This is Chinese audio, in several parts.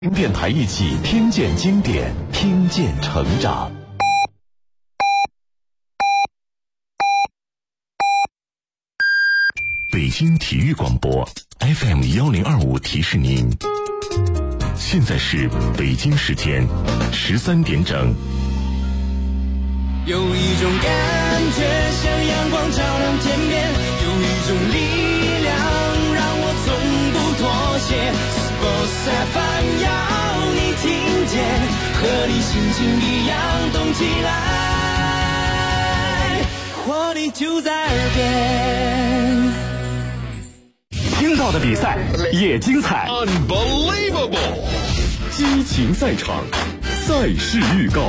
电台一起听见经典，听见成长。北京体育广播 FM1025提示您，现在是北京时间13点整。 有一种感觉像阳光照亮天边，有一种力量让我从不妥协。Sports FM 要你听见，和你心情一样动起来，活力就在耳边。 听到的比赛也精彩 Unbelievable 激情赛场，赛事预告。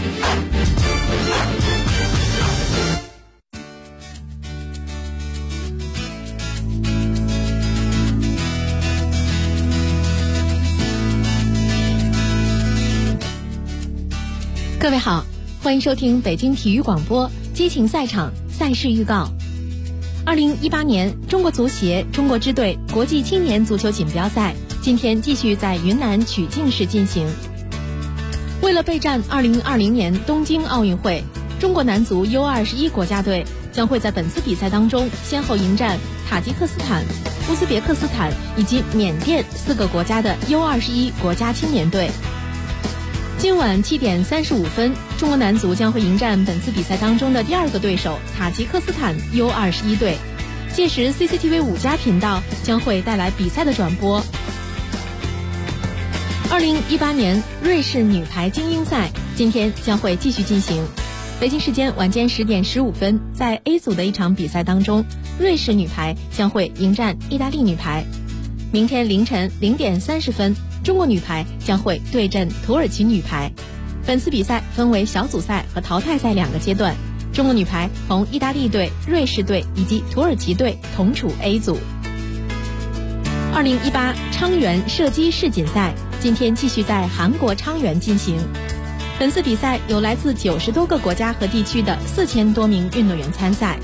各位好，欢迎收听北京体育广播激情赛场赛事预告。2018年中国足协中国支队国际青年足球锦标赛今天继续在云南曲靖市进行。为了备战2020年东京奥运会，中国男足 U21 国家队将会在本次比赛当中先后迎战塔吉克斯坦、乌兹别克斯坦以及缅甸4个国家的 U21 国家青年队。今晚7点35分，中国男足将会迎战本次比赛当中的第二个对手塔吉克斯坦 U21 队。届时 CCTV 5+频道将会带来比赛的转播。2018年瑞士女排精英赛今天将会继续进行。北京时间晚间10点15分，在 A 组的一场比赛当中，瑞士女排将会迎战意大利女排。明天凌晨0点30分，中国女排将会对阵土耳其女排。本次比赛分为小组赛和淘汰赛2个阶段，中国女排同意大利队、瑞士队以及土耳其队同处 A 组。2018昌原射击世锦赛今天继续在韩国昌原进行。本次比赛有来自90多个国家和地区的4000多名运动员参赛。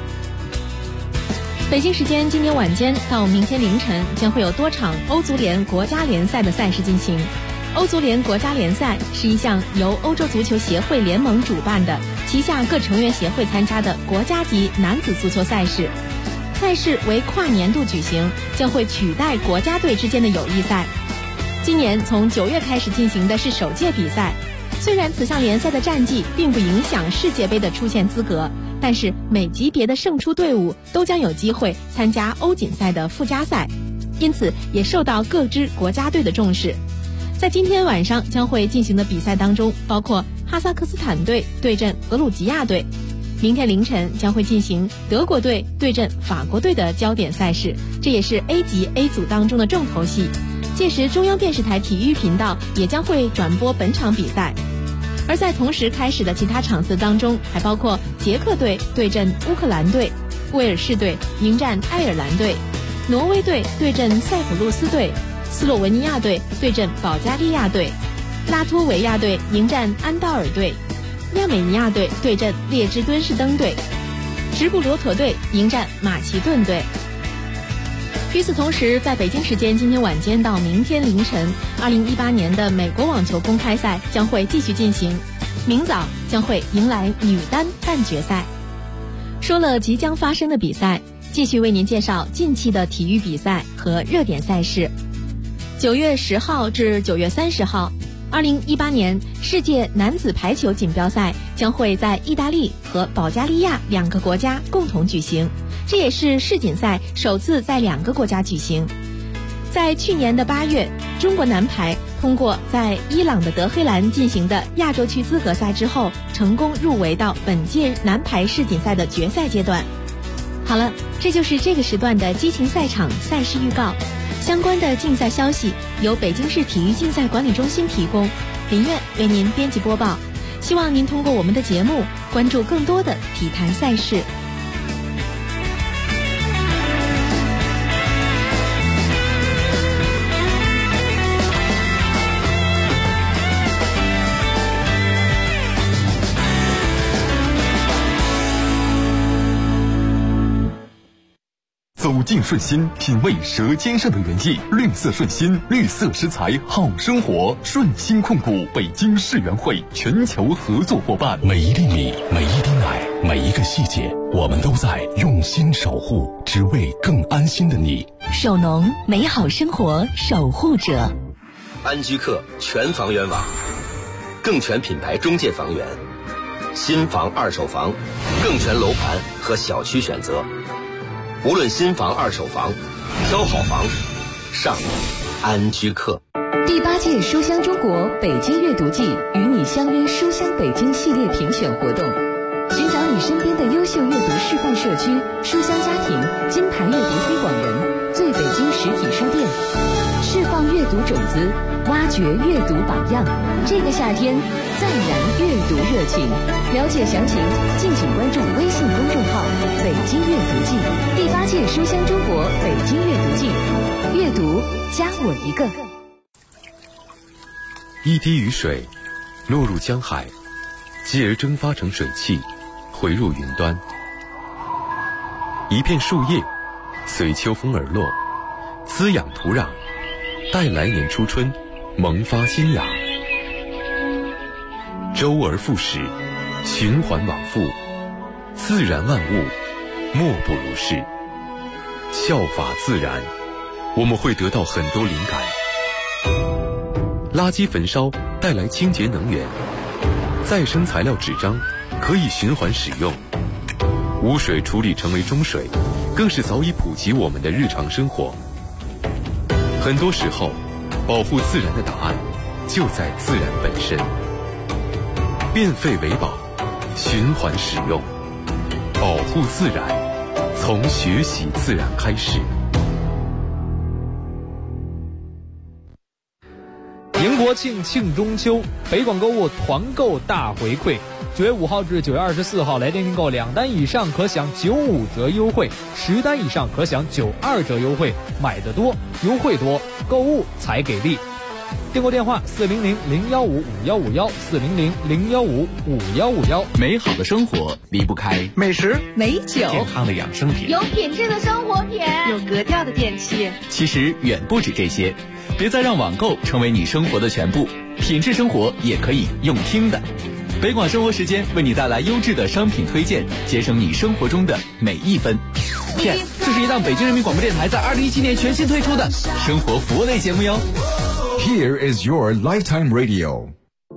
北京时间今天晚间到明天凌晨将会有多场欧足联国家联赛的赛事进行。欧足联国家联赛是一项由欧洲足球协会联盟主办的，旗下各成员协会参加的国家级男子足球赛事。赛事为跨年度举行，将会取代国家队之间的友谊赛。今年从9月开始进行的是首届比赛，虽然此项联赛的战绩并不影响世界杯的出线资格，但是每级别的胜出队伍都将有机会参加欧锦赛的附加赛，因此也受到各支国家队的重视。在今天晚上将会进行的比赛当中，包括哈萨克斯坦队对阵格鲁吉亚队，明天凌晨将会进行德国队对阵法国队的焦点赛事，这也是 A 级 A 组当中的重头戏。届时中央电视台体育频道也将会转播本场比赛。而在同时开始的其他场次当中，还包括捷克队对阵乌克兰队，威尔士队迎战爱尔兰队，挪威队对阵塞浦路斯队，斯洛文尼亚队对阵保加利亚队，拉脱维亚队迎战安道尔队，亚美尼亚队对阵列支敦士登队，直布罗陀队迎战马其顿队。与此同时，在北京时间今天晚间到明天凌晨，2018年的美国网球公开赛将会继续进行，明早将会迎来女单半决赛。说了即将发生的比赛，继续为您介绍近期的体育比赛和热点赛事。9月10号至9月30号，2018年世界男子排球锦标赛将会在意大利和保加利亚2个国家共同举行，这也是世锦赛首次在2个国家举行。在去年的8月，中国男排通过在伊朗的德黑兰进行的亚洲区资格赛之后，成功入围到本届男排世锦赛的决赛阶段。好了，这就是这个时段的激情赛场赛事预告。相关的竞赛消息由北京市体育竞赛管理中心提供，林苑为您编辑播报。希望您通过我们的节目关注更多的体坛赛事。 走进境顺心，品味舌尖上的原意。绿色顺心，绿色食材好生活。顺心控股北京世园会全球合作伙伴。 每一粒米，每一滴奶，每一个细节，我们都在用心守护，只为更安心的你。 首农，美好生活守护者。 安居客全房源网，更全品牌中介房源，新房、二手房，更全楼盘和小区选择。无论新房、二手房，挑好房，上安居客。 第8届书香中国北京阅读季与你相约书香北京系列评选活动，寻找你身边的优秀阅读示范社区、书香家庭、金牌阅读推广人、最北京实体书店，释放阅读种子，挖掘阅读榜样。这个夏天再燃阅读热情，了解详情敬请关注微信公众号北京阅读季。第8届书香中国北京阅读季，阅读加我一个。 一滴雨水落入江海，继而蒸发成水汽，回入云端。一片树叶随秋风而落，滋养土壤，待来年初春萌发新芽。周而复始，循环往复，自然万物莫不如是。效法自然，我们会得到很多灵感。垃圾焚烧带来清洁能源，再生材料纸张可以循环使用，污水处理成为中水，更是早已普及我们的日常生活。很多时候，保护自然的答案就在自然本身。变废为宝，循环使用，保护自然，从学习自然开始。 迎国庆，庆中秋，北广购物团购大回馈，9月5号至9月24号来电订购2单以上可享95折优惠，10单以上可享92折优惠，买得多，优惠多，购物才给力。订购电话400-015-5151400-015-515。 美好的生活离不开美食、 美酒、 健康的养生品， 有品质的生活品， 有格调的电器。 其实远不止这些，别再让网购成为你生活的全部，品质生活也可以用听的。北广生活时间为你带来优质的商品推荐，节省你生活中的每一分。Yes， 这是一档北京人民广播电台在2017年全新推出的生活服务类节目哟。 Here is your lifetime radio。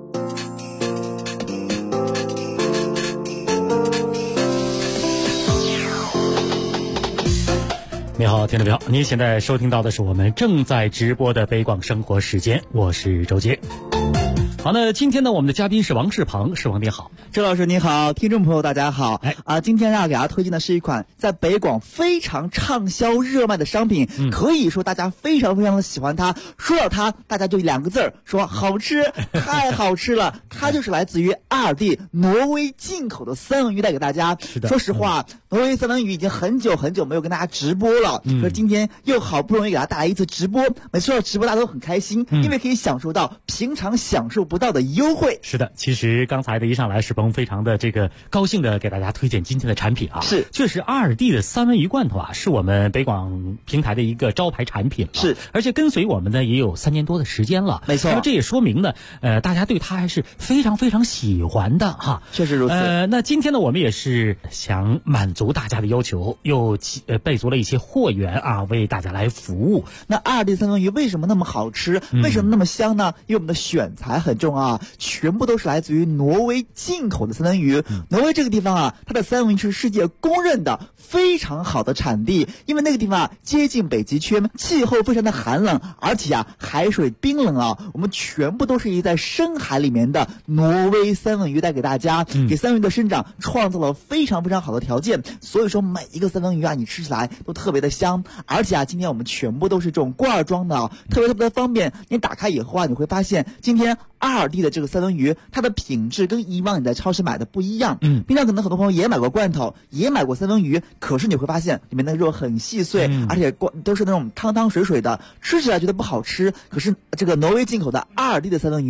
你好，听众朋友，您现在收听到的是我们正在直播的北广生活时间，我是周杰。好，那今天呢，我们的嘉宾是王世鹏，世鹏你好。 周老师你好，听众朋友大家好。今天要给大家推荐的是一款在北广非常畅销热卖的商品，可以说大家非常非常的喜欢它。说到它，大家就2个字儿，说好吃，太好吃了。它就是来自于ALDI挪威进口的三文鱼带给大家。 是的， 说实话，挪威三文鱼已经很久很久没有跟大家直播了，可是今天又好不容易给大家带来一次直播。每次到直播大家都很开心，因为可以享受到平常享受不到的优惠。 是的，其实刚才的一上来，世鹏非常的高兴的给大家推荐今天的产品啊。 是， 确实ALDI的三文鱼罐头啊，是我们北广平台的一个招牌产品了。 是， 而且跟随我们呢也有3年多的时间了。 没错， 那么这也说明呢，大家对它还是非常非常喜欢的哈。 确实如此。 那今天呢，我们也是想满足大家的要求，又备足了一些货源啊，为大家来服务。 那ALDI三文鱼为什么那么好吃？为什么那么香呢？因为我们的选材很重要啊，全部都是来自于挪威进口的三文鱼。挪威这个地方啊，它的三文鱼是世界公认的非常好的产地，因为那个地方啊接近北极圈，气候非常的寒冷，而且啊海水冰冷啊，我们全部都是在深海里面的挪威三文鱼带给大家，给三文鱼的生长创造了非常非常好的条件。所以说每一个三文鱼啊，你吃起来都特别的香，而且啊今天我们全部都是这种罐装的啊，特别的方便。你打开以后啊，你会发现今天ALDI的这个三文鱼，它的品质跟以往你在超市买的不一样。平常可能很多朋友也买过罐头，也买过三文鱼，可是你会发现里面的肉很细碎，而且都是那种汤汤水水的，吃起来觉得不好吃。可是这个挪威进口的ALDI的三文鱼啊，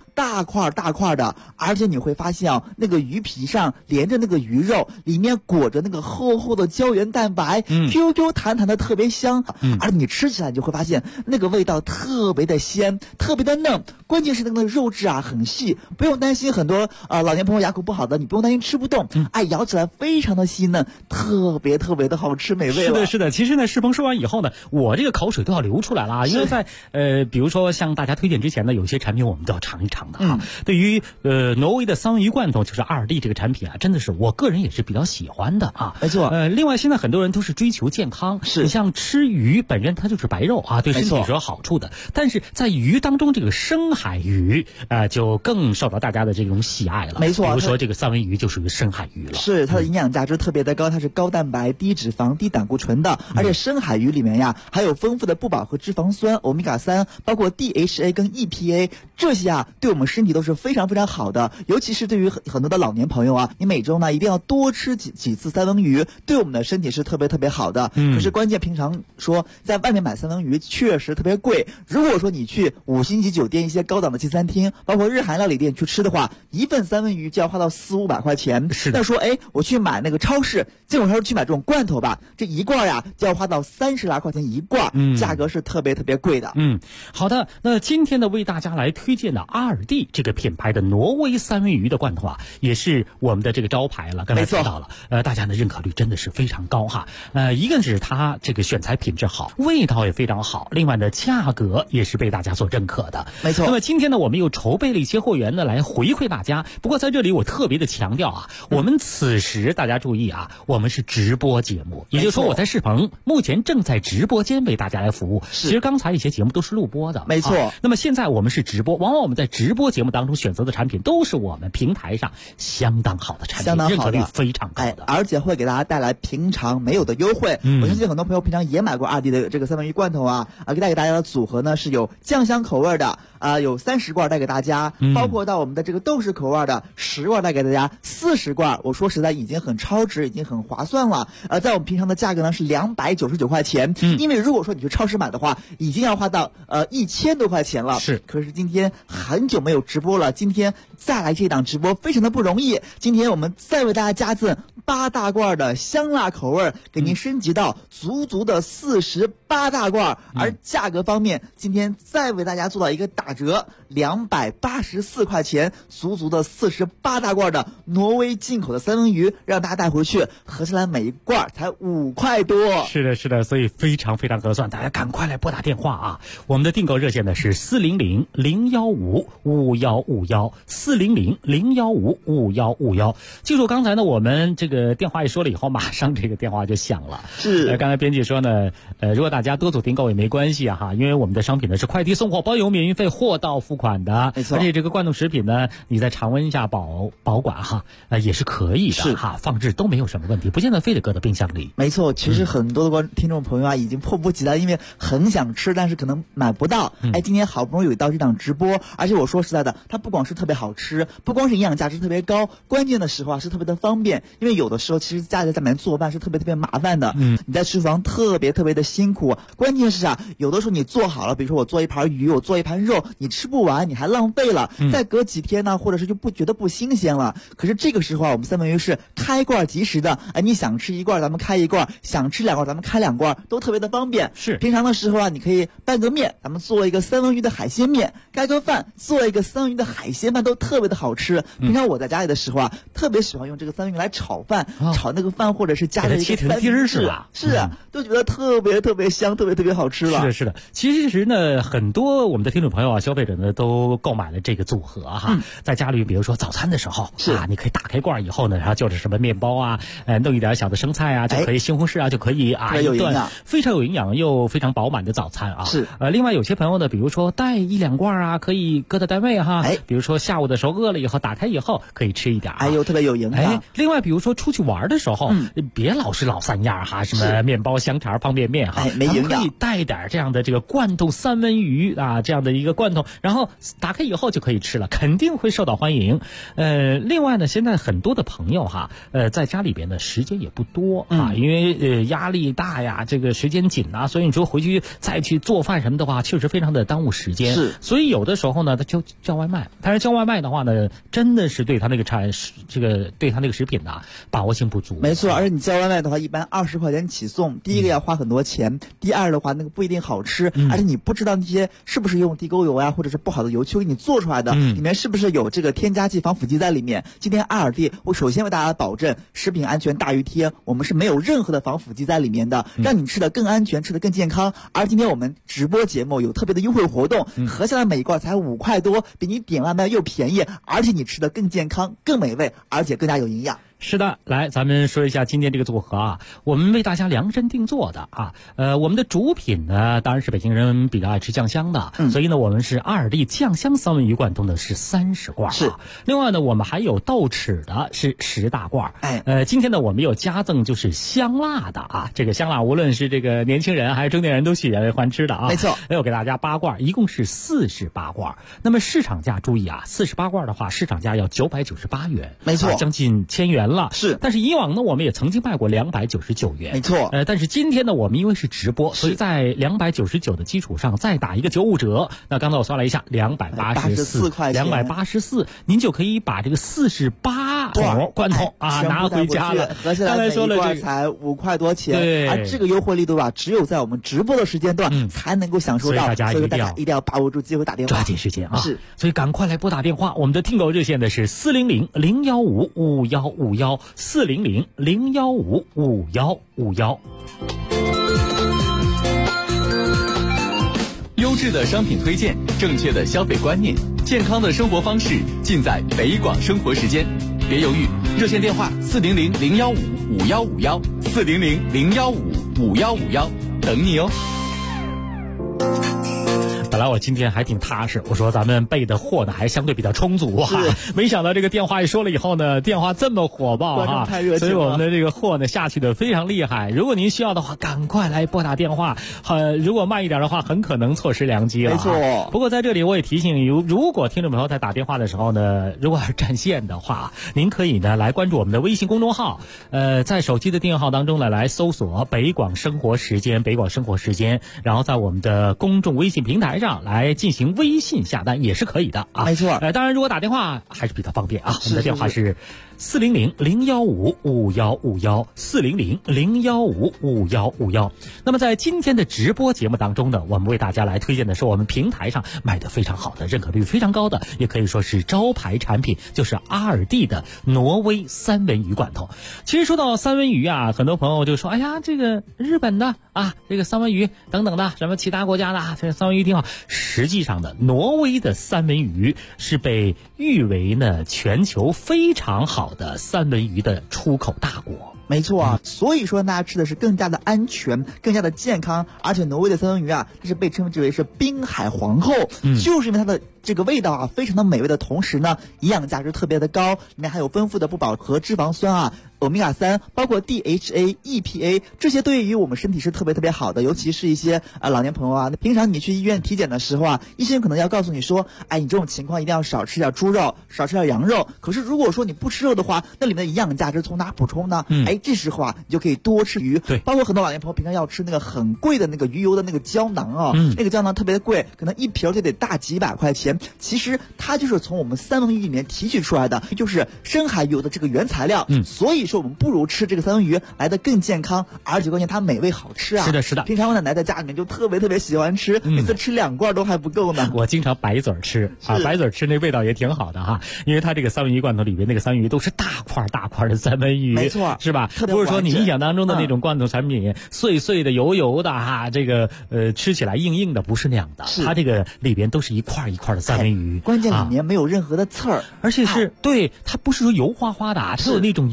大块大块的，而且你会发现啊，那个鱼皮上连着那个鱼肉，里面裹着那个厚厚的胶原蛋白，QQ 弹弹的特别香，而你吃起来就会发现那个味道特别的鲜，特别的嫩，关键是那个肉质啊很细，不用担心很多老年朋友牙口不好的，你不用担心吃不动，咬起来非常的细嫩，特别特别的好吃美味了。 是的，是的。其实呢，世鹏说完以后呢，我这个口水都要流出来了啊，因为在比如说向大家推荐之前呢，有些产品我们都要尝一尝的啊。对于挪威的三文鱼罐头，就是2D 这个产品啊，真的是我个人也是比较喜欢的啊。 没错。 另外现在很多人都是追求健康， 是你像吃鱼本身它就是白肉啊，对身体是有好处的。但是在鱼当中，这个深海鱼就更受到大家的这种喜爱了。 没错。 比如说这个三文鱼就属于深海鱼了。 是，它的营养价值特别的高，它是高蛋白、低脂肪、低胆固醇的，而且深海鱼里面呀还有丰富的不饱和脂肪酸欧米伽3，包括 DHA 跟 EPA， 这些啊对我们身体都是非常非常好的。尤其是对于很多的老年朋友啊，你每周呢一定要多吃几次三文鱼，对我们的身体是特别特别好的。可是关键平常说在外面买三文鱼确实特别贵，如果说你去5星级酒店一些高档的西餐厅，包括日韩料理店去吃的话，一份三文鱼就要花到400-500块钱。 是的。 那说我去买那个超市，进口超市去买这种罐头吧，这一罐呀就要花到30来块钱一罐，价格是特别特别贵的。 好的，那今天呢为大家来推荐的2D这个品牌的挪威三文鱼的罐头啊，也是我们的这个招牌了。刚才提到了，大家的认可率真的是非常高哈。一个是它这个选材品质好，味道也非常好，另外呢价格也是被大家所认可的。 没错。 那么今天呢我们又筹备了一些货源呢来回馈大家。不过在这里我特别的强调啊，我们此时大家注意啊，我们是直播节目，也就是说我在世鹏目前正在直播间为大家来服务。其实刚才一些节目都是录播的。 没错。 那么现在我们是直播，往往我们在直播节目当中选择的产品都是我们平台上相当好的产品，认可率非常高的， 而且会给大家带来平常没有的优惠。我相信很多朋友平常也买过2D的这个三文鱼罐头啊，带给大家的组合呢是有酱香口味的有30罐带给大家，包括到我们的这个豆豉口味的10罐带给大家，40罐我说实在已经很超值，已经很划算了。在我们平常的价格呢是299块钱，因为如果说你去超市买的话，已经要花到1000多块钱了。 是。 可是今天很久没有直播了，今天再来这档直播非常的不容易。今天我们再为大家加赠8大罐的香辣口味，给您升级到足的48大罐，而价格方面，今天再为大家做到一个打折，284块钱，足的48大罐的挪威进口的三文鱼，让大家带回去，合起来每一罐才5块多。 是的，是的，所以非常非常合算，大家赶快来拨打电话啊！我们的订购热线呢是400-015-5151，400-015-5151。记住刚才呢，我们这个电话一说了以后，马上这个电话就响了。 是。 刚才编辑说呢，如果大家多组订购也没关系啊哈，因为我们的商品呢是快递送货包邮免运费，货到付款的。 没错。 而且这个罐头食品呢，你在常温下保管哈，也是可以的哈，放置都没有什么问题，不见得非得搁到冰箱里。 没错，其实很多的听众朋友啊，已经迫不及待，因为很想吃，但是可能买不到。今天好不容易有到这档直播，而且我说实在的，它不光是特别好吃，不光是营养价值特别高，关键的时候啊是特别的方便。因为有的时候其实家里在里面做饭是特别特别麻烦的，你在厨房特别特别的辛苦。关键是啊，有的时候你做好了，比如说我做一盘鱼，我做一盘肉，你吃不完，你还浪费了，再隔几天呢，或者是就不觉得不新鲜了。可是这个时候啊，我们三文鱼是开罐即食的，你想吃一罐咱们开一罐，想吃2罐咱们开2罐，都特别的方便。 是。 平常的时候啊，你可以拌个面，咱们做一个三文鱼的海鲜面，盖个饭，做一个三文鱼的海鲜饭，都特别的好吃。平常我在家里的时候啊，特别喜欢用这个三文鱼来炒饭，炒那个饭，或者是加了一个三文鱼是吧？ 是啊，都觉得特别特别香，特别特别好吃了。 是的，是的。其实呢，很多我们的听众朋友啊，消费者呢都购买了这个组合哈，在家里比如说早餐的时候你可以打开罐以后呢，然后就是什么面包啊，弄一点小的生菜啊，就可以西红柿啊，就可以一顿非常有营养又非常饱满的早餐啊。 是。 另外有些朋友呢，比如说带1-2罐啊，可以搁在单位哈。比如说下午的时候饿了以后，打开以后可以吃一点。 特别有营养。 另外比如说出去玩的时候，别老是老三样哈，什么面包、香肠、方便面哈， 营养， 咱们可以带点这样的这个罐头三文鱼啊，这样的一个罐头，然后打开以后就可以吃了，肯定会受到欢迎。另外呢，现在很多的朋友哈，在家里边的时间也不多啊，因为压力大呀，这个时间紧啊，所以你说回去再去做饭什么的话，确实非常的耽误时间。 是， 所以有的时候呢，他就叫外卖，但是叫外卖的话呢，真的是对他那个对他那个食品呢把握性不足。 没错，而且你叫外卖的话，一般20块钱起送，第一个要花很多钱，第二的话那个不一定好吃，而且你不知道那些是不是用地沟油啊，或者是不好的油去给你做出来的，里面是不是有这个添加剂、防腐剂在里面。今天阿尔蒂，我首先为大家保证食品安全大于天，我们是没有任何的防腐剂在里面的，让你吃的更安全，吃的更健康。而今天我们直播节目有特别的优惠活动，合下来每一罐才5块多，比你点外卖又便宜，而且你吃的更健康、更美味，而且更加有营养。 是的，来，咱们说一下今天这个组合啊，我们为大家量身定做的啊。我们的主品呢，当然是北京人比较爱吃酱香的，所以呢，我们是阿尔蒂酱香三文鱼罐头呢是30罐， 是。 另外呢，我们还有豆豉的是10大罐。今天呢，我们有加赠就是香辣的啊，这个香辣无论是这个年轻人还是中年人都喜欢吃的啊。 没错， 有给大家8罐，一共是48罐。那么市场价注意啊，48罐的话，市场价要998元， 没错， 将近1000元。 是， 但是以往呢，我们也曾经卖过299元， 没错。 但是今天呢，我们因为是直播，所以在299的基础上再打一个95折。那刚才我算了一下，284 块钱 ，284，您就可以把这个48桶罐头啊拿回家了。 合起来每一罐才5块多钱， 对。 而这个优惠力度啊，只有在我们直播的时间段才能够享受到， 所以大家一定要把握住机会打电话， 抓紧时间啊！ 是， 所以赶快来拨打电话，我们的听友热线的是400-015-5151，400-015-5151。 优质的商品推荐，正确的消费观念，健康的生活方式，尽在北广生活时间。别犹豫，热线电话400-015-5151，400-015-5151，等你哦。 本来我今天还挺踏实，我说咱们备的货呢还相对比较充足啊，没想到这个电话一说了以后呢，电话这么火爆啊，所以我们的这个货呢下去的非常厉害。如果您需要的话，赶快来拨打电话。如果慢一点的话，很可能错失良机了。 没错。 不过在这里我也提醒，如果听众朋友在打电话的时候呢，如果是占线的话，您可以呢来关注我们的微信公众号，在手机的订阅号当中呢来搜索北广生活时间，北广生活时间，然后在我们的公众微信平台上来进行微信下单也是可以的啊。 没错。 当然如果打电话还是比较方便啊，我们的电话是400-015-5151，400-015-5151。那么在今天的直播节目当中呢，我们为大家来推荐的是我们平台上卖的非常好的、认可率非常高的，也可以说是招牌产品，就是阿尔蒂的挪威三文鱼罐头。其实说到三文鱼啊，很多朋友就说，哎呀，这个日本的啊，这个三文鱼等等的，什么其他国家的这个三文鱼挺好。实际上呢，挪威的三文鱼是被誉为呢全球非常好的三文鱼的出口大国。 没错啊，所以说大家吃的是更加的安全，更加的健康，而且挪威的三文鱼啊，它是被称之为是滨海皇后，就是因为它的这个味道啊非常的美味的同时呢，营养价值特别的高，里面还有丰富的不饱和脂肪酸啊、欧米伽3，包括 DHA、EPA， 这些对于我们身体是特别好的，尤其是一些老年朋友啊，平常你去医院体检的时候啊，医生可能要告诉你说，哎，你这种情况一定要少吃点猪肉，少吃点羊肉。可是如果说你不吃肉的话，那里面的营养价值从哪补充呢？这时候啊，你就可以多吃鱼。 对， 包括很多老年朋友平常要吃那个很贵的那个鱼油的那个胶囊啊，那个胶囊特别的贵，可能一瓶就得大几百块钱。其实它就是从我们三文鱼里面提取出来的，就是深海鱼油的这个原材料。所以说我们不如吃这个三文鱼来的更健康，而且关键它美味好吃啊。 是的，是的。 平常我奶奶在家里面就特别喜欢吃，每次吃2罐都还不够呢。 我经常白嘴吃啊，白嘴吃那味道也挺好的哈，因为它这个三文鱼罐头里面那个三文鱼都是大块的三文鱼， 没错， 是吧？不是说你印象当中的那种罐头产品，碎碎的、油油的哈，这个吃起来硬硬的，不是那样的。它这个里边都是一块一块的三文鱼， 关键里面没有任何的刺儿， 而且是对它不是说油花花的，它有那种鱼汁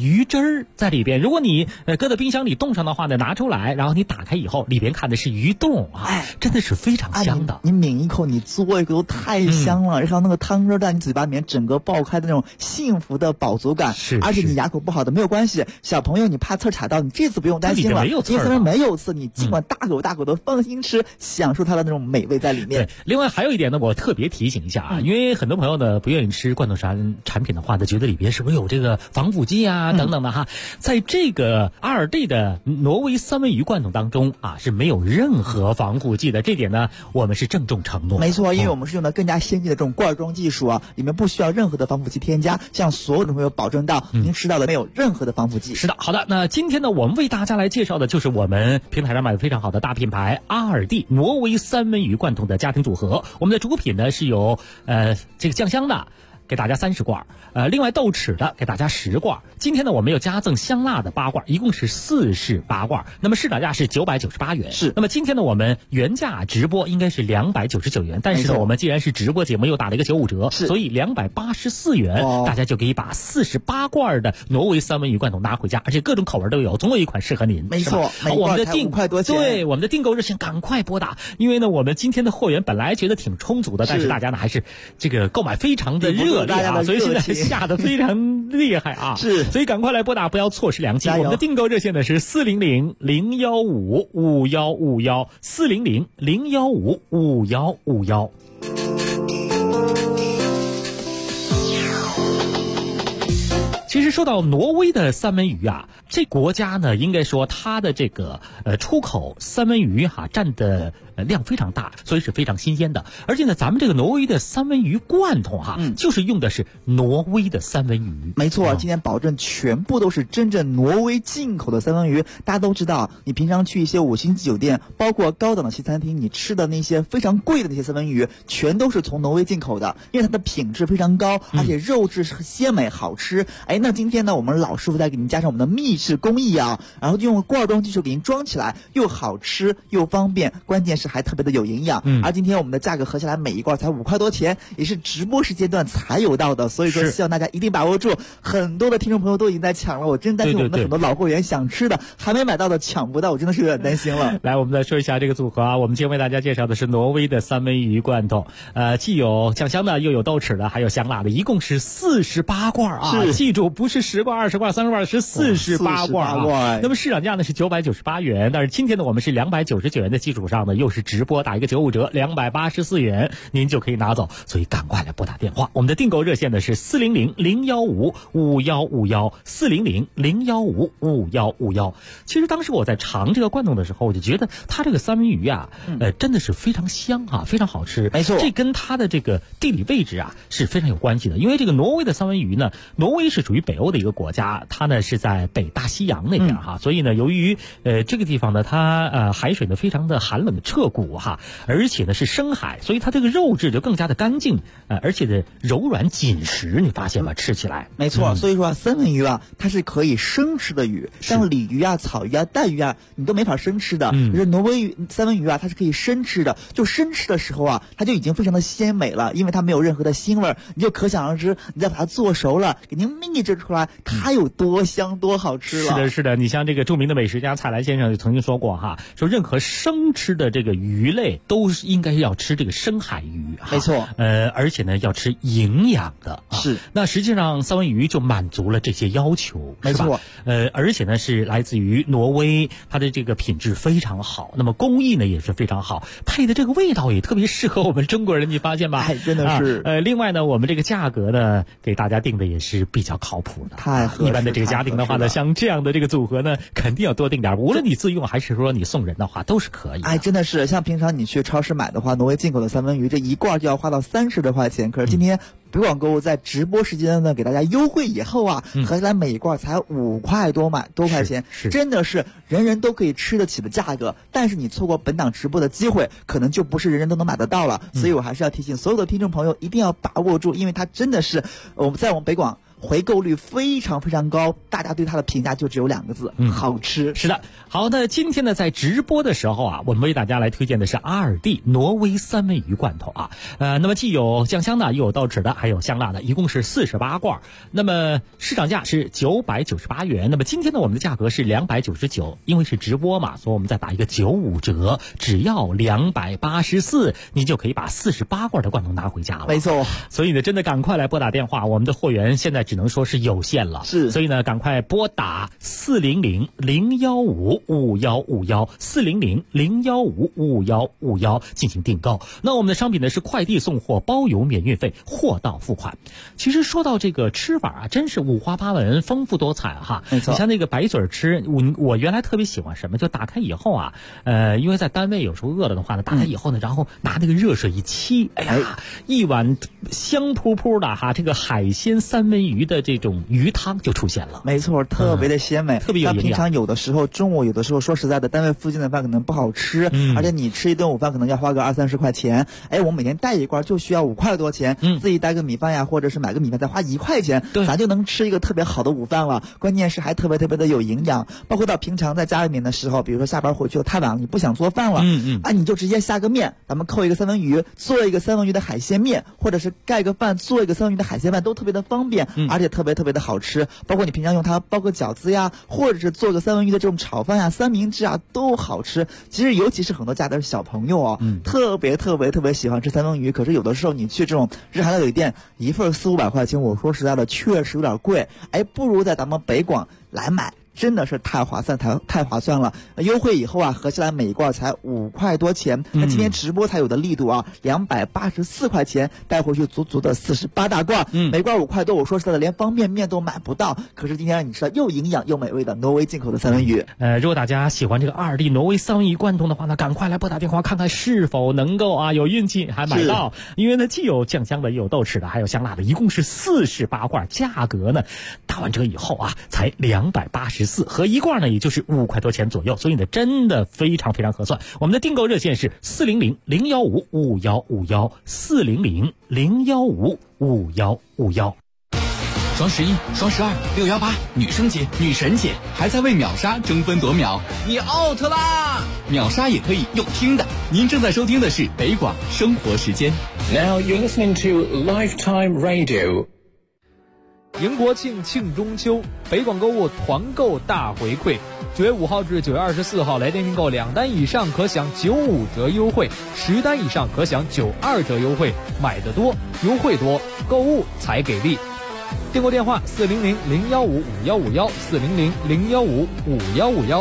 儿在里边。如果你搁在冰箱里冻上的话呢，拿出来，然后你打开以后，里边看的是鱼冻啊，真的是非常香的。 你抿一口，你嘬一口都太香了，然后那个汤汁在你嘴巴里面整个爆开的那种幸福的饱足感。 是， 而且你牙口不好的没有关系，小朋友你怕刺卡到，你这次不用担心了，因为虽然没有刺，你尽管大口大口的放心吃，享受它的那种美味在里面。 对，另外还有一点呢，我特别提醒一下啊，因为很多朋友呢不愿意吃罐头产品的话呢，觉得里边是不是有这个防腐剂啊等等的哈，在这个ALDI的挪威三文鱼罐头当中啊是没有任何防腐剂的，这点呢我们是郑重承诺。 没错，因为我们是用的更加先进的这种罐装技术啊，里面不需要任何的防腐剂添加，向所有的朋友保证到您吃到的没有任何的防腐剂。 是的，好的，那今天呢我们为大家来介绍的就是我们平台上买的非常好的大品牌ALDI挪威三文鱼罐头的家庭组合。我们的主品呢是有这个酱香的，给大家30罐，另外豆豉的给大家10罐。今天呢，我们又加赠香辣的8罐，一共是48罐。那么市场价是998元。 是。 那么今天呢，我们原价直播应该是299元，但是呢，我们既然是直播节目，又打了一个95折，所以284元，大家就可以把48罐的挪威三文鱼罐头拿回家，而且各种口味都有，总有一款适合您。 没错， 好，我们的 5块多钱。 对，我们的订购热线赶快拨打，因为呢，我们今天的货源本来觉得挺充足的，但是大家呢还是这个购买非常的热烈啊，所以现在下的非常厉害啊， 是， 所以赶快来拨打，不要错失良机。我们的订购热线呢是400-015-5151，400-015-5151。其实说到挪威的三文鱼啊，这国家呢，应该说它的这个出口三文鱼占的量非常大，所以是非常新鲜的。而且呢，咱们这个挪威的三文鱼罐头就是用的是挪威的三文鱼。 没错，今天保证全部都是真正挪威进口的三文鱼。大家都知道，你平常去一些5星级酒店，包括高档的西餐厅，你吃的那些非常贵的那些三文鱼，全都是从挪威进口的，因为它的品质非常高，而且肉质是鲜美好吃。那今天呢，我们老师傅再给您加上我们的秘制工艺啊，然后就用罐装技术给您装起来，又好吃又方便，关键是还特别的有营养。而今天我们的价格合下来每一罐才5块多钱，也是直播时间段才有到的，所以说希望大家一定把握住。很多的听众朋友都已经在抢了，我真担心我们的很多老会员想吃的还没买到的抢不到，我真的是有点担心了。 来，我们再说一下这个组合啊，我们今天为大家介绍的是挪威的三文鱼罐头，既有酱香的，又有豆豉的，还有香辣的，一共是48罐啊！记住，不是10罐、20罐、30罐，是48罐啊！那么市场价呢是998元，但是今天呢我们是299元的基础上呢，又是直播打一个95折，284元，您就可以拿走。所以赶快来拨打电话，我们的订购热线呢是400-015-5151，400-015-5151。其实当时我在尝这个罐头的时候，我就觉得它这个三文鱼啊，真的是非常香啊，非常好吃。 没错， 这跟它的这个地理位置啊是非常有关系的。因为这个挪威的三文鱼呢，挪威是属于北欧的一个国家，它呢是在北大西洋那边所以呢，由于这个地方呢，它海水呢非常的寒冷彻骨而且呢是深海，所以它这个肉质就更加的干净，而且的柔软紧实，你发现吗？吃起来没错。所以说三文鱼啊，它是可以生吃的鱼，像鲤鱼啊、草鱼啊、带鱼啊，你都没法生吃的。可是挪威鱼三文鱼啊，它是可以生吃的，就生吃的时候啊，它就已经非常的鲜美了，因为它没有任何的腥味，你就可想而知，你再把它做熟了，给您秘制出来，它有多香多好吃了。 是的，是的，你像这个著名的美食家蔡澜先生就曾经说过说任何生吃的这个鱼类都是应该要吃这个深海鱼没错。 而且呢要吃营养的是。 那实际上三文鱼就满足了这些要求， 没错。 而且呢是来自于挪威，它的这个品质非常好，那么工艺呢也是非常好，配的这个味道也特别适合我们中国人，你发现吧？ 真的是。 另外呢，我们这个价格呢给大家定的也是比较靠谱的， 太合适。 一般的这个家庭的话呢，像这样的这个组合呢，肯定要多定点，无论你自用还是说你送人的话，都是可以的。 真的是，像平常你去超市买的话，挪威进口的三文鱼这一罐就要花到30多块钱，可是今天北广购物在直播时间呢给大家优惠以后合起来每一罐才5块多块钱，真的是人人都可以吃得起的价格。但是你错过本档直播的机会，可能就不是人人都能买得到了。所以我还是要提醒所有的听众朋友一定要把握住，因为它真的是我们北广回购率非常非常高，大家对它的评价就只有2个字，好吃。 是的，好，那今天呢，在直播的时候啊，我们为大家来推荐的是阿尔蒂挪威三文鱼罐头啊。那么既有酱香的，又有豆豉的，还有香辣的，一共是48罐。那么市场价是998元。那么今天呢，我们的价格是299，因为是直播嘛，所以我们再打一个95折，只要284，你就可以把48罐的罐头拿回家了。 没错。 所以呢，真的赶快来拨打电话，我们的货源现在只能说是有限了。 是。 所以呢，赶快拨打400-015-5151，400-015-5151进行订购。那我们的商品呢是快递送货，包邮免运费，货到付款。其实说到这个吃法啊，真是五花八门，丰富多彩哈。 没错。 你像那个白嘴吃，我原来特别喜欢什么，就打开以后啊，因为在单位有时候饿了的话呢，打开以后呢，然后拿那个热水一沏，哎呀，一碗香扑扑的哈，这个海鲜三文鱼的这种鱼汤就出现了。 没错，特别的鲜美， 特别有营养。 平常有的时候中午，有的时候说实在的，单位附近的饭可能不好吃，而且你吃一顿午饭可能要花个20-30块钱。哎，我每天带一罐就需要5块多钱，自己带个米饭呀，或者是买个米饭再花1块钱，咱就能吃一个特别好的午饭了。关键是还特别特别的有营养。包括到平常在家里面的时候，比如说下班回去太晚了，你不想做饭了，你就直接下个面，咱们扣一个三文鱼，做一个三文鱼的海鲜面，或者是盖个饭做一个三文鱼的海鲜饭，都特别的方便，而且特别特别的好吃。包括你平常用它包个饺子呀，或者是做个三文鱼的这种炒饭呀、三明治啊，都好吃。其实尤其是很多家的小朋友啊，特别特别特别喜欢吃三文鱼。可是有的时候你去这种日韩料理店，一份400-500块钱，我说实在的确实有点贵，哎，不如在咱们北广来买。真的是太划算，太划算了！优惠以后啊，合起来每一罐才5块多钱。那今天直播才有的力度啊，284块钱带回去足足的48大罐，每罐5块多。我说实在的，连方便面都买不到。可是今天让你吃到又营养又美味的挪威进口的三文鱼。 如果大家喜欢这个阿尔蒂挪威三文鱼罐头的话呢，赶快来拨打电话看看是否能够啊有运气还买到。因为呢，既有酱香的，也有豆豉的，还有香辣的，一共是48罐，价格呢打完折以后啊才284。和一罐呢，也就是5块多钱左右，所以呢，真的非常非常合算。我们的订购热线是400-015-5151，400-015-5151。 双11、双12、618，女生节、女神节，还在为秒杀争分夺秒，你 out 啦！秒杀也可以用听的。您正在收听的是北广生活时间。 Now you're listening to Lifetime Radio。 迎国庆，庆中秋，北广购物团购大回馈，9月5号至9月24号来电订购2单以上可享95折优惠，10单以上可享92折优惠，买得多，优惠多，购物才给力。订购电话400-015-5151，400-015-5151。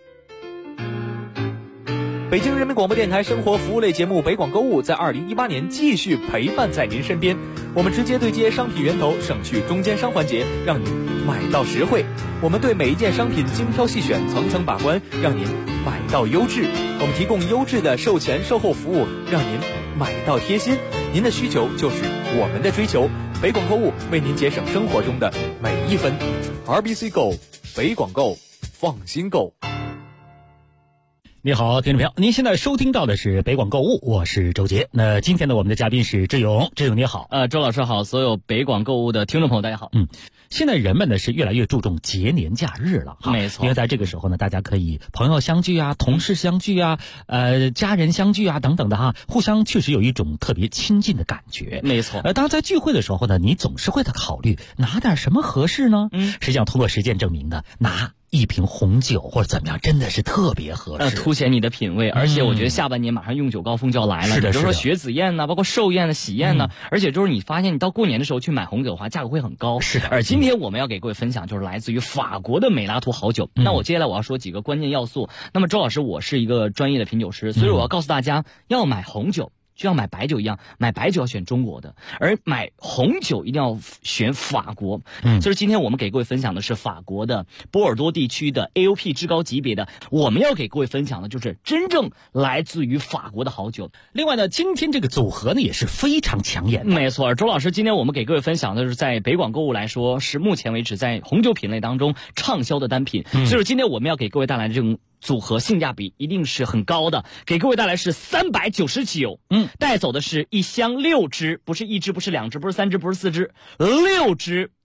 北京人民广播电台生活服务类节目北广购物在2018年继续陪伴在您身边。我们直接对接商品源头，省去中间商环节，让您买到实惠。我们对每一件商品精挑细选，层层把关，让您买到优质。我们提供优质的售前售后服务，让您买到贴心。您的需求就是我们的追求。北广购物为您节省生活中的每一分。RBC Go， 北广购，放心购。 你好，听众朋友，您现在收听到的是北广购物，我是周杰。那今天呢，我们的嘉宾是志勇，志勇你好。 周老师好，所有北广购物的听众朋友大家好。 现在人们呢是越来越注重节年假日了哈， 没错。 因为在这个时候呢，大家可以朋友相聚啊，同事相聚啊，家人相聚啊等等的哈，互相确实有一种特别亲近的感觉。 没错。 当然在聚会的时候呢，你总是会在考虑拿点什么合适呢？实际上通过实践证明的，拿一瓶红酒或者怎么样，真的是特别合适， 凸显你的品味。而且我觉得下半年马上用酒高峰就要来了，比如说雪子宴呢，包括寿宴呢、喜宴呢，而且就是你发现你到过年的时候去买红酒的话，价格会很高。 是的。 而今天我们要给各位分享就是来自于法国的美拉图好酒。那我接下来我要说几个关键要素。那么周老师，我是一个专业的品酒师，所以我要告诉大家，要买红酒就像买白酒一样，买白酒要选中国的，而买红酒一定要选法国。所以今天我们给各位分享的是法国的波尔多地区的 AOP 至高级别的，我们要给各位分享的就是真正来自于法国的好酒。 另外呢，今天这个组合呢也是非常抢眼的。 没错，周老师，今天我们给各位分享的是在北广购物来说，是目前为止在红酒品类当中畅销的单品。所以今天我们要给各位带来的这种组合性价比一定是很高的，给各位带来是399，带走的是一箱6支，不是1支，不是2支，不是3支，不是4支，6支。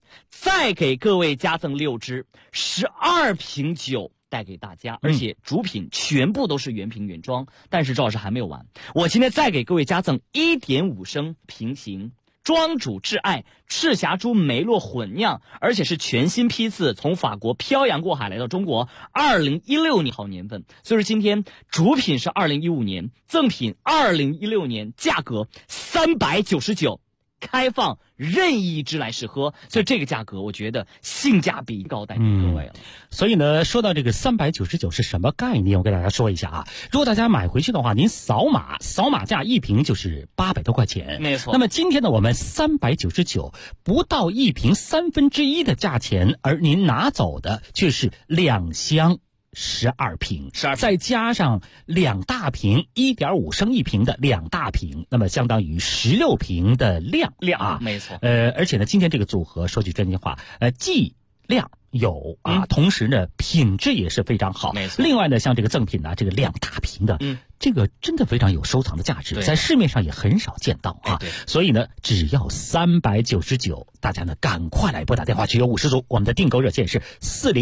再给各位加赠6支12瓶酒带给大家，而且主品全部都是原瓶原装。但是赵老师还没有完，我今天再给各位加赠1.5升平行庄主挚爱赤霞珠梅洛混酿，而且是全新批次从法国漂洋过海来到中国，2016年好年份。所以说今天主品是2015年，赠品2016年，价格399，开放任意一支来试喝，所以这个价格我觉得性价比高，带给各位了。 所以呢，说到这个399是什么概念，我给大家说一下啊。如果大家买回去的话，您扫码价一瓶就是800多块钱， 没错。 那么今天呢，我们399不到一瓶1/3的价钱，而您拿走的却是2箱12瓶，再加上2大瓶1.5升一瓶的2大瓶，那么相当于16瓶的量啊， 没错。 而且呢，今天这个组合说句真心话，剂量有啊，同时呢品质也是非常好， 没错。 另外呢，像这个赠品呢，这个2大瓶的，这个真的非常有收藏的价值，在市面上也很少见到啊。所以呢，只要399，大家呢赶快来拨打电话，只有50组，我们的订购热线是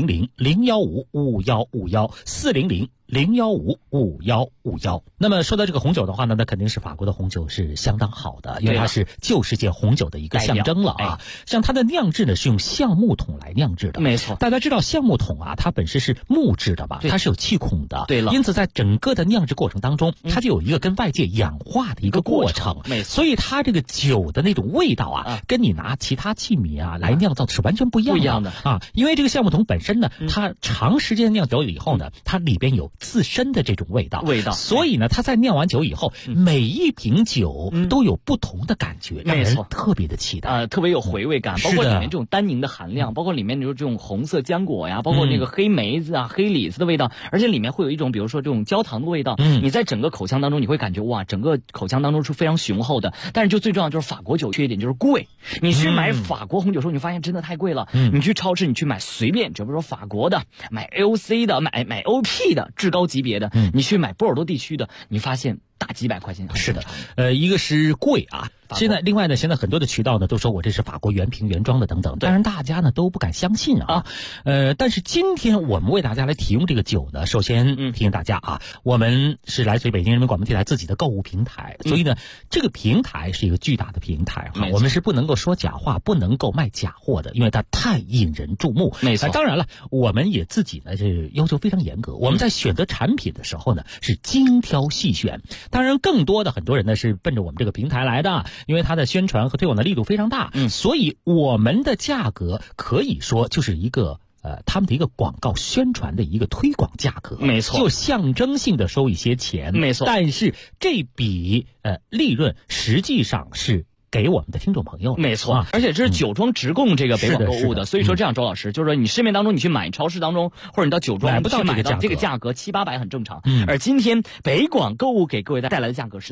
400-015-5151，400-015-5151。那么说到这个红酒的话呢，那肯定是法国的红酒是相当好的，因为它是旧世界红酒的一个象征了啊。像它的酿制呢是用橡木桶来酿制的， 没错。 大家知道橡木桶啊，它本身是木质的吧，它是有气孔的， 对了。 因此在整个的酿制过程当中，它就有一个跟外界氧化的一个过程， 没错。 所以它这个酒的那种味道啊，跟你拿其他器皿啊来酿造是完全不一样的啊。因为这个橡木桶本身呢，它长时间酿酒以后呢，它里边有自身的这种味道，所以呢，它在酿完酒以后，每一瓶酒都有不同的感觉，让人特别的期待， 特别有回味感，包括里面这种单宁的含量，包括里面就是这种红色浆果呀，包括那个黑梅子啊、黑李子的味道，而且里面会有一种比如说这种焦糖的味道，你在整个口腔当中你会感觉哇，整个口腔当中是非常雄厚的。但是就最重要就是法国酒缺点就是贵，你去买法国红酒的时候，你发现真的太贵了。你去超市你去买随便，比如说法国的，买 AOC 的，买 OP 的至高级别的，你去买波尔多地区的，你发现大几百块钱。 是的，一个是贵啊。现在另外呢，现在很多的渠道呢都说我这是法国原瓶原装的等等，当然大家呢都不敢相信啊。但是今天我们为大家来提供这个酒呢，首先提醒大家啊，我们是来自于北京人民广播电台自己的购物平台，所以呢这个平台是一个巨大的平台啊，我们是不能够说假话，不能够卖假货的，因为它太引人注目。 没错。 当然了，我们也自己呢是要求非常严格，我们在选择产品的时候呢是精挑细选。当然更多的很多人呢是奔着我们这个平台来的，因为它的宣传和推广的力度非常大，所以我们的价格可以说就是一个他们的一个广告宣传的一个推广价格， 没错， 就象征性的收一些钱， 没错。 但是这笔利润实际上是给我们的听众朋友， 没错。而且这是酒庄直供这个北广购物的，所以说这样，周老师就是说，你市面当中你去买，超市当中或者你到酒庄买不到这个价格700-800很正常。而今天北广购物给各位带来的价格是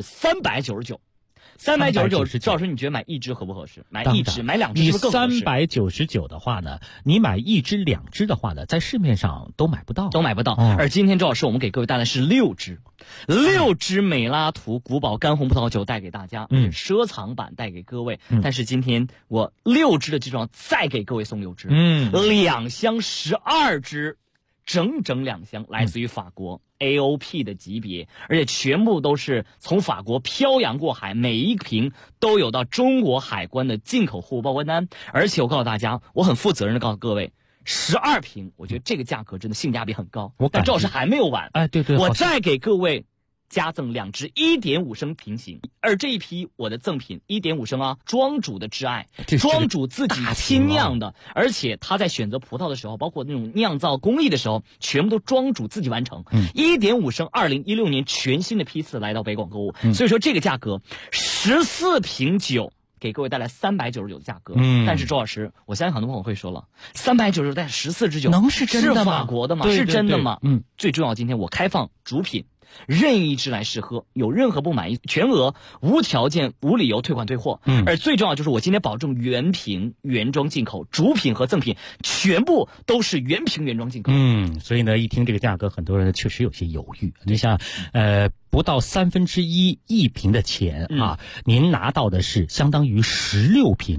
399。399，赵老师，你觉得买一支合不合适？买一支、买两支是不是更合适 ？399的话呢，你买一支、2支的话呢，在市面上都买不到。 而今天赵老师，我们给各位带来是6支美拉图古堡干红葡萄酒带给大家，收藏版带给各位。但是今天我6支的基础上再给各位送6支，2箱12支。整2箱来自于法国 AOP 的级别，而且全部都是从法国漂洋过海，每一瓶都有到中国海关的进口货物报关单。而且我告诉大家，我很负责任的告诉各位，12瓶，我觉得这个价格真的性价比很高。但赵老师还没有完， 对， 我再给各位加赠2支1.5升平行，而这一批我的赠品1.5升啊，庄主的挚爱，庄主自己亲酿的，而且他在选择葡萄的时候，包括那种酿造工艺的时候，全部都庄主自己完成。1.5升2016年全新的批次来到北广购物，所以说这个价格14瓶酒。给各位带来399的价格，但是周老师，我相信很多朋友会说了，399带14支酒， 能是真的吗？ 是法国的吗？是真的吗？最重要，今天我开放主品。任意一支来试喝，有任何不满意，全额无条件无理由退款退货。而最重要就是我今天保证原瓶原装进口，主品和赠品全部都是原瓶原装进口。 所以呢，一听这个价格，很多人确实有些犹豫。你像不到1/3一瓶的钱啊，您拿到的是相当于16瓶的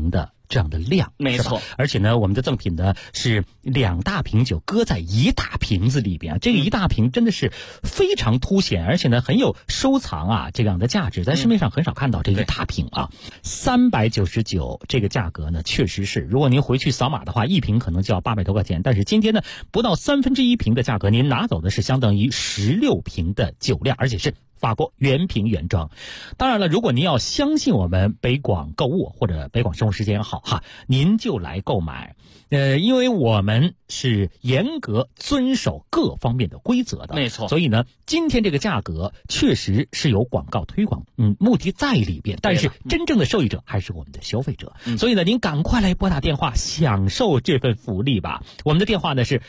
这样的量， 没错。 而且呢，我们的赠品呢是2大瓶酒搁在1大瓶子里边，这个1大瓶真的是非常凸显，而且呢很有收藏啊这样的价值，在市面上很少看到这1大瓶啊。399这个价格呢，确实是，如果您回去扫码的话，1瓶可能就要800多块钱，但是今天呢，不到1/3瓶的价格，您拿走的是相当于16瓶的酒量，而且是法国原瓶原装。当然了，如果您要相信我们北广购物或者北广生活时间好哈，您就来购买。因为我们是严格遵守各方面的规则的， 没错。 所以呢，今天这个价格确实是有广告推广，目的在里边，但是真正的受益者还是我们的消费者。所以呢，您赶快来拨打电话享受这份福利吧。我们的电话呢是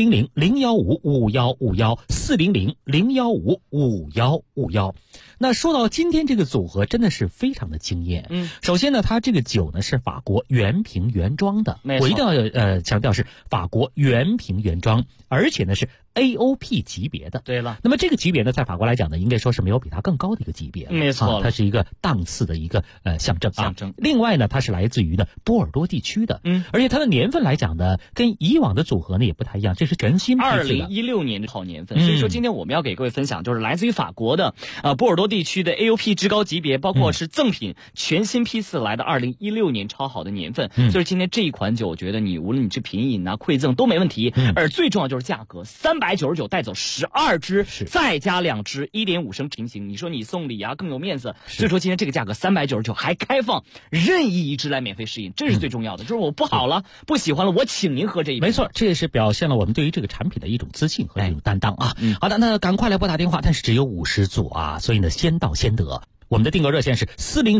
400-015-5151，400-015-5151。那说到今天这个组合真的是非常的惊艳。首先呢，它这个酒呢是法国原瓶原装的，我一定要强调是法国原瓶原装，而且呢是 AOP 级别的。 对了， 那么这个级别呢，在法国来讲呢，应该说是没有比它更高的一个级别了。 没错， 它是一个档次的一个象征。另外呢，它是来自于呢波尔多地区的，而且它的年份来讲呢，跟以往的组合呢也不太一样，这是全新批次的 2016年的好年份。所以说今天我们要给各位分享，就是来自于法国的波尔多地区的 AOP 至高级别，包括是赠品全新批次来的2016年超好的年份。所以今天这一款酒，我觉得你无论你是品饮啊、馈赠都没问题。而最重要就是价格，399带走12支，再加2支1.5升瓶型，你说你送礼啊更有面子。所以说今天这个价格399还开放任意1支来免费试饮，这是最重要的。就是我不好了，不喜欢了，我请您喝这一杯。 没错，这也是表现了我们对于这个产品的一种自信和一种担当啊。好的，那赶快来拨打电话，但是只有50组啊，所以呢先到先得。我们的订购热线是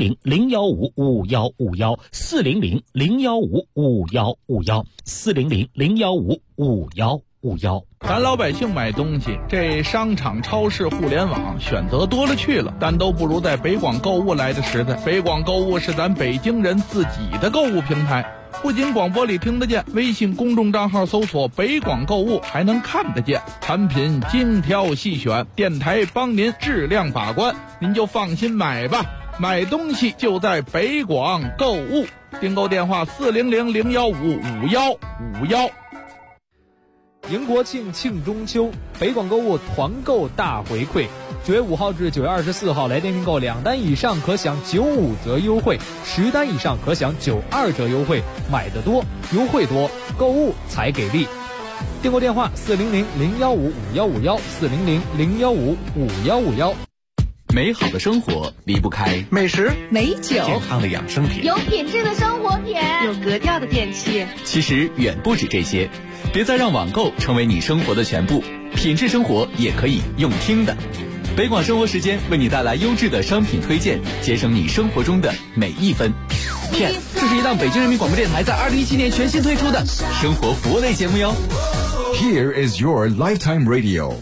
400-015-5151，400-015-5151，400-015-5151。 咱老百姓买东西，这商场、超市、互联网选择多了去了，但都不如在北广购物来的实在。北广购物是咱北京人自己的购物平台，不仅广播里听得见，微信公众账号搜索北广购物还能看得见，产品精挑细选，电台帮您质量把关，您就放心买吧。买东西就在北广购物，订购电话400-015-5151。 迎国庆，庆中秋，北广购物团购大回馈，9月5号至9月24号来电订购2单以上可享95折优惠，10单以上可享92折优惠，买得多，优惠多，购物才给力。订购电话400-015-5151，400-015-5151。 美好的生活离不开美食、 美酒、 健康的养生品， 有品质的生活品， 有格调的电器。 其实远不止这些，别再让网购成为你生活的全部，品质生活也可以用听的。北广生活时间为你带来优质的商品推荐，节省你生活中的每一分。片，这是一档北京人民广播电台在2017年全新推出的生活服务类节目哟。 Here is your lifetime radio。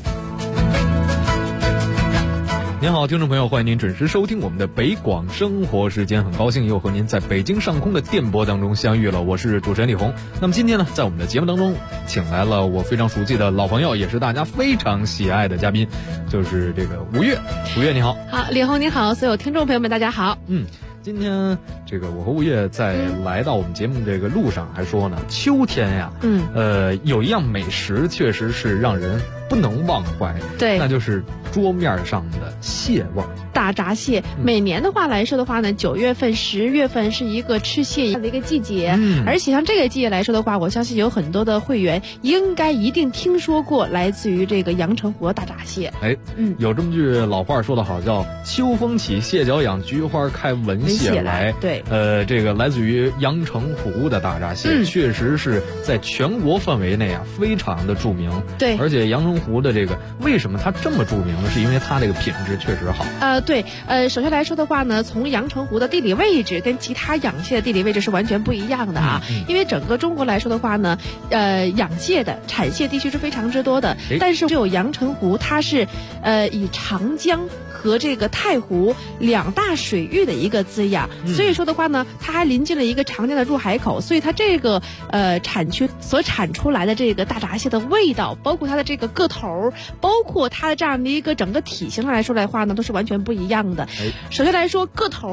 您好，听众朋友，欢迎您准时收听我们的北广生活时间。很高兴又和您在北京上空的电波当中相遇了，我是主持人李红。那么今天呢，在我们的节目当中，请来了我非常熟悉的老朋友，也是大家非常喜爱的嘉宾，就是这个吴越。吴越你好。 好，李红你好，所有听众朋友们大家好。 今天这个我和吴越在来到我们节目这个路上还说呢，秋天呀，有一样美食确实是让人不能忘怀， 对， 那就是桌面上的蟹味。 大闸蟹，每年的话来说的话呢，9月份、10月份是一个吃蟹的一个季节，而且像这个季节来说的话，我相信有很多的会员一定听说过来自于这个阳澄湖的大闸蟹。 有这么句老话说得好，叫秋风起，蟹脚痒，菊花开，闻蟹来。 对， 这个来自于阳澄湖的大闸蟹，确实是在全国范围内啊非常的著名。 对， 而且阳澄湖的这个为什么它这么著名呢？是因为它这个品质确实好。 对，首先来说的话呢，从阳澄湖的地理位置跟其他养蟹的地理位置是完全不一样的啊。因为整个中国来说的话呢，养蟹的产蟹地区是非常之多的，但是只有阳澄湖它是以长江和这个太湖2大水域的一个滋养，所以说的话呢，它还临近了一个长江的入海口，所以它这个产区所产出来的这个大闸蟹的味道，包括它的这个个头，包括它的这样的一个整个体型来说的话呢，都是完全不一样的。首先来说个头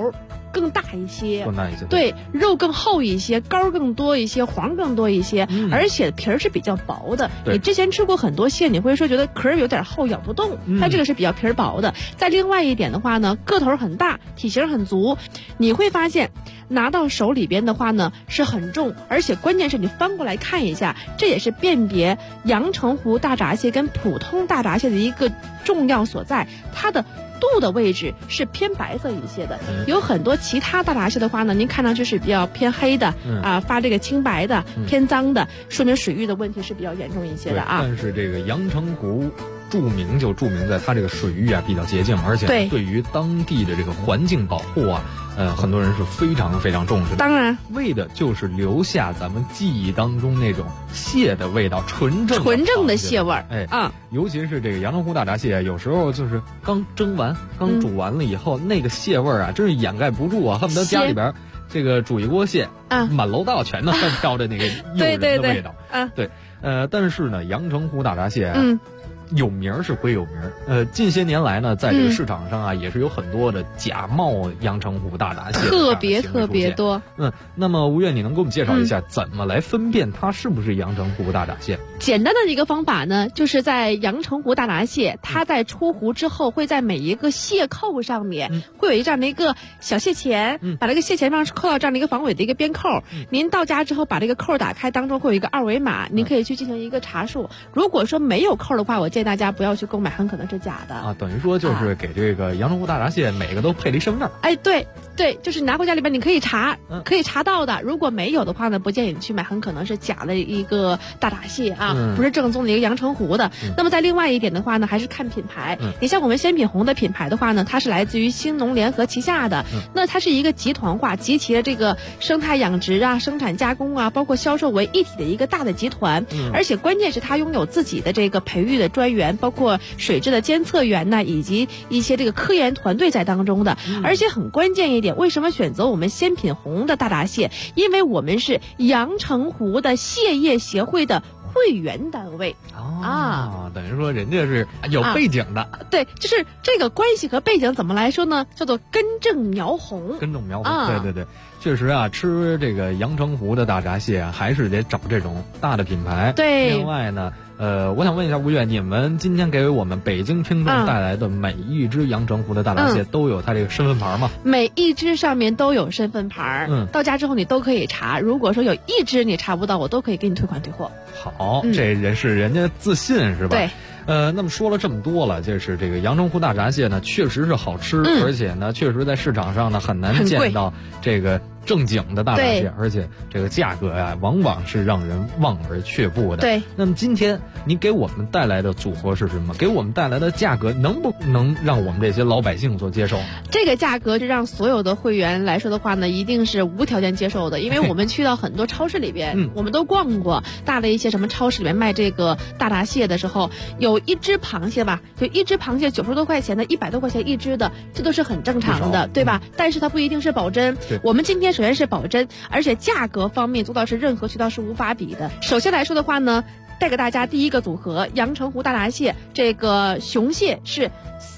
更大一些， 更大一些， 对，肉更厚一些，膏更多一些，黄更多一些，而且皮儿是比较薄的。你之前吃过很多蟹，你会说觉得壳儿有点厚，咬不动，但这个是比较皮儿薄的。再另外一点的话呢，个头很大，体型很足，你会发现拿到手里边的话呢是很重，而且关键是你翻过来看一下，这也是辨别阳澄湖大闸蟹跟普通大闸蟹的一个重要所在，它的肚的位置是偏白色一些的，有很多其他大闸蟹的话呢，您看上去是比较偏黑的，发这个青白的，偏脏的，说明水域的问题是比较严重一些的啊。 但是这个阳澄湖著名在它这个水域啊比较洁净，而且对于当地的这个环境保护啊，很多人是非常非常重视的。 当然， 为的就是留下咱们记忆当中那种蟹的味道，纯正的蟹味儿。 尤其是这个阳澄湖大闸蟹，有时候就是刚蒸完、刚煮完了以后，那个蟹味儿啊，真是掩盖不住啊，恨不得家里边这个煮一锅蟹，满楼道全都飘着那个诱人的味道。对，但是呢，阳澄湖大闸蟹有名儿是归有名儿，近些年来呢，在这个市场上啊，也是有很多的假冒阳澄湖大闸蟹， 特别多。 那么吴越，你能给我们介绍一下怎么来分辨它是不是阳澄湖大闸蟹？ 简单的一个方法呢，就是在阳澄湖大闸蟹，它在出湖之后，会在每一个蟹扣上面会有一这样的一个小蟹钳，把这个蟹钳上扣到这样的一个防伪的一个边扣。您到家之后把这个扣打开，当中会有一个二维码，您可以去进行一个查数。如果说没有扣的话，我建议大家不要去购买，很可能是假的啊。等于说就是给这个阳澄湖大闸蟹每个都配了一身份证。 哎，对，就是拿回家里边你可以查，可以查到的。如果没有的话呢，不建议你去买，很可能是假的一个大闸蟹啊，不是正宗的一个阳澄湖的。那么在另外一点的话呢，还是看品牌。你像我们鲜品红的品牌的话呢，它是来自于兴农联合旗下的，那它是一个集团化，集齐了这个生态养殖啊、生产加工啊，包括销售为一体的一个大的集团。而且关键是它拥有自己的这个培育的专员，包括水质的监测员呢，以及一些这个科研团队在当中的。而且很关键一点，为什么选择我们鲜品红的大闸蟹？因为我们是阳澄湖的蟹业协会的会员单位等于说人家是有背景的。 对，就是这个关系和背景怎么来说呢？叫做根正苗红。 对，确实啊，吃这个阳澄湖的大闸蟹还是得找这种大的品牌。 对， 另外呢，我想问一下吴越，你们今天给我们北京听众带来的每一只阳澄湖的大闸蟹都有它这个身份牌吗？ 每一只上面都有身份牌，到家之后你都可以查。如果说有一只你查不到，我都可以给你退款退货。 好，这人是人家自信是吧？ 对。 那么说了这么多了，就是这个阳澄湖大闸蟹呢，确实是好吃，而且呢，确实在市场上呢很难见到这个正经的大闸蟹，而且这个价格呀，往往是让人望而却步的。 对。 那么今天您给我们带来的组合是什么？给我们带来的价格能不能让我们这些老百姓所接受？ 这个价格是让所有的会员来说的话呢，一定是无条件接受的，因为我们去到很多超市里边，我们都逛过大的一些什么超市里面卖这个大闸蟹的时候，有一只螃蟹吧，就一只螃蟹90多块钱的，100多块钱一只的，这都是很正常的，对吧？但是它不一定是保真。我们今天首先是保真，而且价格方面做到是任何渠道是无法比的。首先来说的话呢，带给大家第一个组合阳澄湖大闸蟹，这个雄蟹是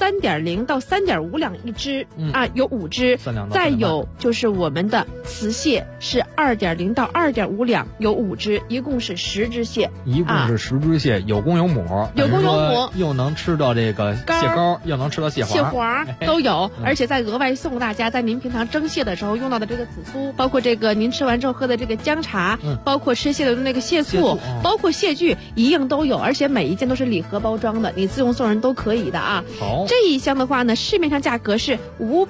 3.0到3.5两一只有5只，再有就是我们的雌蟹是2.0到2.5两，有5只，一共是10只蟹， 一共是10只蟹，有公有母，又能吃到这个蟹膏，又能吃到蟹黄都有，而且再额外送大家在您平常蒸蟹的时候用到的这个紫苏，包括这个您吃完之后喝的这个姜茶，包括吃蟹的那个蟹醋，包括蟹具，一应都有，而且每一件都是礼盒包装的，你自用送人都可以的啊。 好， 这一箱的话呢，市面上价格是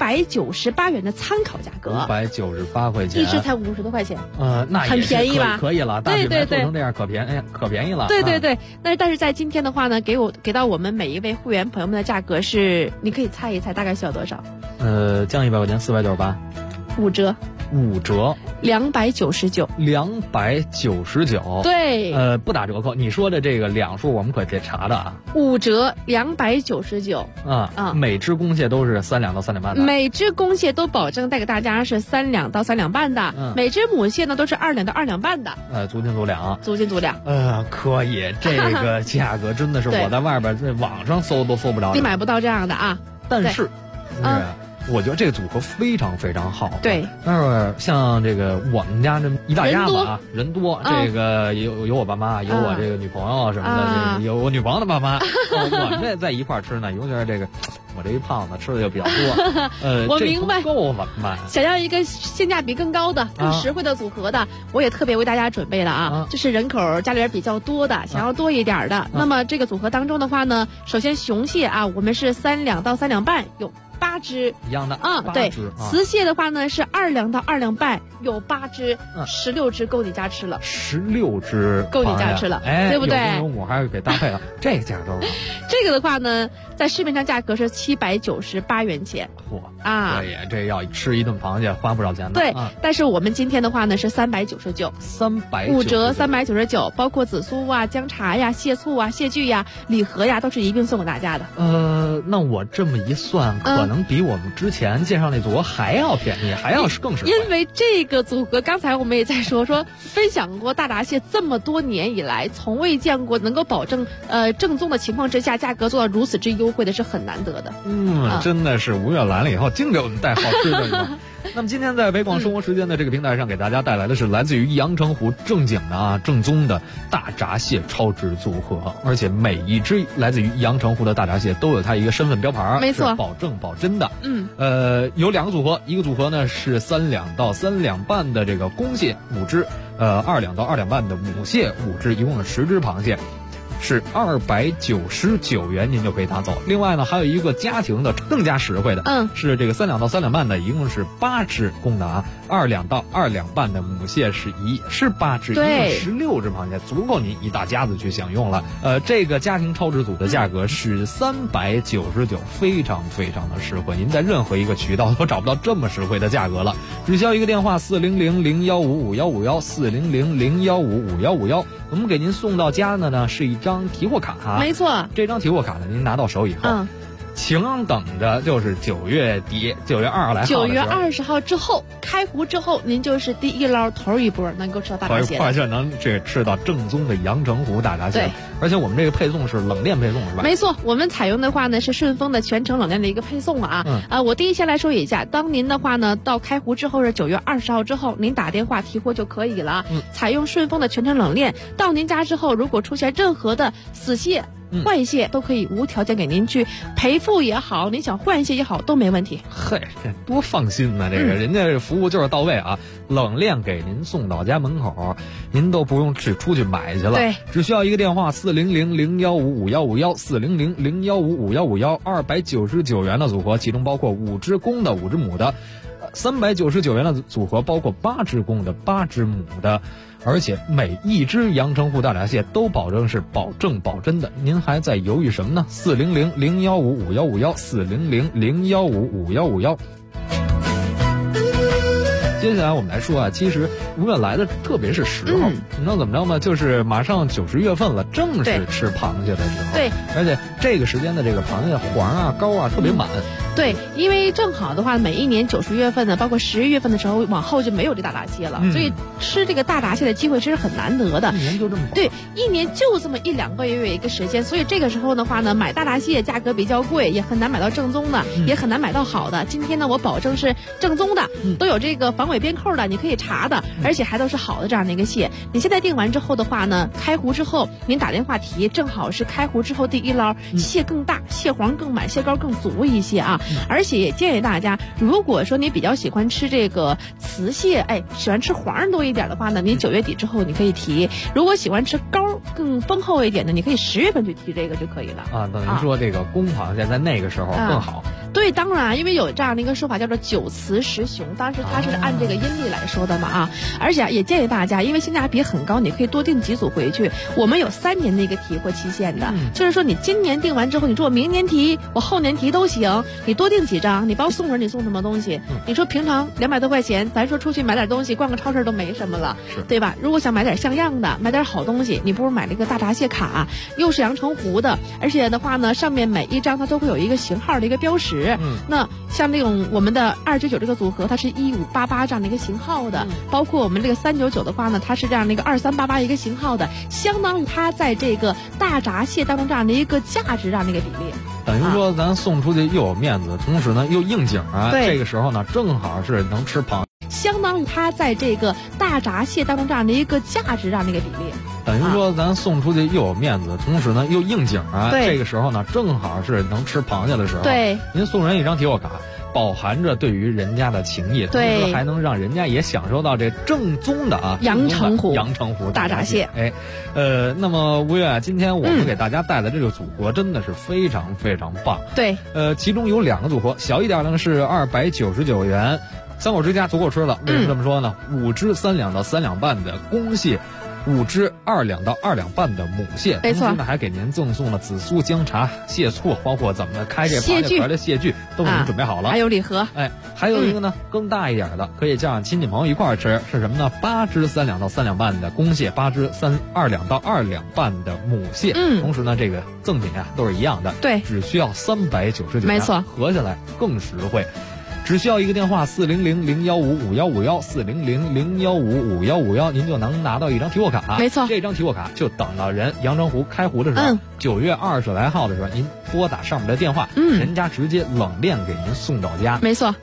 598元的参考价格 ，598块钱， 一只才50多块钱， 那很便宜吧？ 可以了，大品牌做成这样可便宜了。 对，但是在今天的话呢，给到我们每一位会员朋友们的价格是，你可以猜一猜大概需要多少？ 降100块钱，498，5折 ，299， 不打折扣。你说的这个两数我们可得查的啊。 5折299 每只公蟹都是3两到3两半的， 每只公蟹都保证带给大家是3两到3两半的，每只母蟹呢都是2两到2两半的， 足斤足两，可以，这个价格真的是我在外边在网上搜都搜不着， 你买不到这样的啊。 但是我觉得这个组合非常非常好。 对， 但是像这个我们家这一大家子啊，人多，这个有我爸妈，有我这个女朋友什么的，有我女朋友的爸妈，我们这在一块吃呢，尤其是这个我这一胖子吃的就比较多。 我明白， 够了嘛？ 想要一个性价比更高的、更实惠的组合的，我也特别为大家准备了啊，就是人口家里边比较多的，想要多一点的。那么这个组合当中的话呢，首先雄蟹啊，我们是3两到3两半，有8只一样的啊，对，雌蟹的话呢是2两到2两半，有8只，16只够你家吃了 ，16只够你家吃了，对不对？ 有母还是给搭配了，这个价格， 这个的话呢，在市面上价格是798元钱。 嚯啊！ 可以，这要吃一顿螃蟹花不少钱的。 对，但是我们今天的话呢是399，5折399，包括紫苏啊、姜茶呀、蟹醋啊、蟹具呀、礼盒呀，都是一并送给大家的。 那我这么一算，可能比我们之前介绍那组合还要便宜，还要更实惠。 因为这个组合，刚才我们也在说分享过大闸蟹这么多年以来，从未见过能够保证正宗的情况之下，价格做到如此之优惠的是很难得的。 真的是5月来了以后，净给我们带好吃的。那么今天在北广生活时间的这个平台上，给大家带来的是来自于阳澄湖正经的正宗的大闸蟹超值组合，而且每一只来自于阳澄湖的大闸蟹都有它一个身份标牌， 没错， 保证保真的。有2个组合，一个组合呢是3两到3两半的这个公蟹5只，2两到2两半的母蟹5只，一共是10只螃蟹。是299元，您就可以拿走。另外呢，还有一个家庭的更加实惠的，是这个3两到3两半的，一共是8只公的啊，2两到2两半的母蟹是8只，一共16只螃蟹，足够您一大家子去享用了。这个家庭超值组的价格是399，非常非常的实惠，您在任何一个渠道都找不到这么实惠的价格了。只需要一个电话400-015-5151，400-015-5151，我们给您送到家的呢是一张提货卡， 没错， 这张提货卡呢，您拿到手以后，请等着就是9月底，9月 20号之后开湖之后，您就是第一捞头一波能够吃到大闸蟹， 而且能吃到正宗的阳澄湖大闸蟹。而且我们这个配送是冷链配送，是吧？ 没错，我们采用的话呢是顺丰的全程冷链的一个配送啊。我第一先来说一下，当您的话呢到开湖之后是9月20号之后，您打电话提货就可以了。采用顺丰的全程冷链，到您家之后，如果出现任何的死蟹、坏蟹，都可以无条件给您去赔付也好，您想换蟹也好，都没问题。 嘿，多放心呐！这个人家服务就是到位啊，冷链给您送到家门口，您都不用出去买去了。 对， 只需要一个电话400-015-5151，400-015-5151，299元的组合，其中包括5只公的5只母的，399元的组合包括8只公的8只母的。而且每一只阳澄湖大闸蟹都保证是保证保真的，您还在犹豫什么呢？400-015-5151，400-015-5151。接下来我们来说啊，其实5月来的特别是时候，你知道怎么着吗？就是马上9、10月份了，正是吃螃蟹的时候。 对， 而且这个时间的这个螃蟹黄啊、膏啊特别满。 对，因为正好的话，每一年9、10月份呢，包括11月份的时候，往后就没有这大闸蟹了，所以吃这个大闸蟹的机会其实很难得的。 一年就这么短。 对，一年就这么1、2个月有一个时间，所以这个时候的话呢，买大闸蟹价格比较贵，也很难买到正宗的，也很难买到好的。今天呢，我保证是正宗的，都有这个防伪边扣的，你可以查的，而且还都是好的这样的一个蟹。你现在订完之后的话呢，开湖之后您打电话提，正好是开湖之后第一捞，蟹更大，蟹黄更满，蟹膏更足一些啊。而且也建议大家，如果说你比较喜欢吃这个雌蟹，喜欢吃黄多一点的话呢，你9月底之后你可以提；如果喜欢吃膏更丰厚一点的，你可以10月份去提这个就可以了。 等于说这个公螃蟹在那个时候更好。 对，当然，因为有这样的一个说法叫做9雌10雄，当时它是按这个阴历来说的嘛啊。而且也建议大家，因为性价比很高，你可以多订几组回去。我们有3年的一个提货期限的，就是说你今年订完之后，你说我明年提，我后年提都行，你多订几张，你包括送人，你送什么东西？你说平常200多块钱，咱说出去买点东西，逛个超市都没什么了，对吧？如果想买点像样的，买点好东西，你不如买那个大闸蟹卡，又是阳澄湖的，而且的话呢，上面每一张它都会有一个型号的一个标识。那像这种我们的299这个组合，它是1588这样的一个型号的，包括我们这个399的话呢，它是这样的一个2388一个型号的，相当于它在这个大闸蟹当中这样的一个价值这样的一个比例。 等于说咱送出去又有面子，同时呢又应景啊。 对， 这个时候呢正好是能吃螃蟹， 相当于它在这个大闸蟹当中这样的一个价值上的一个比例。 等于说咱送出去又有面子，同时呢又应景啊。 对， 这个时候呢正好是能吃螃蟹的时候。 对， 您送人一张提货卡，饱含着对于人家的情谊，同时还能让人家也享受到这正宗的阳澄湖大闸蟹。哎，那么吴越啊，今天我们给大家带来这个组合真的是非常非常棒。 对， 其中有2个组合，小一点的是299元，3口之家足够吃了。为什么这么说呢？5只3两到3两半的公蟹。5只2两到2两半的母蟹， 没错， 同时呢还给您赠送了紫苏、姜茶、蟹醋，包括怎么开这螃蟹壳的蟹具都给您准备好了。 还有礼盒， 哎，还有一个呢更大一点的，可以叫上亲戚朋友一块儿吃，是什么呢？8只3两到3两半的公蟹，8只2两到2两半的母蟹。同时呢这个赠品啊都是一样的， 对， 只需要399元， 没错， 合下来更实惠。只需要一个电话400-015-5151，400-015-5151，您就能拿到一张提货卡。 没错， 这张提货卡就等到人阳澄湖开湖的时候，9月20来号的时候，您拨打上面的电话，人家直接冷链给您送到家。 没错。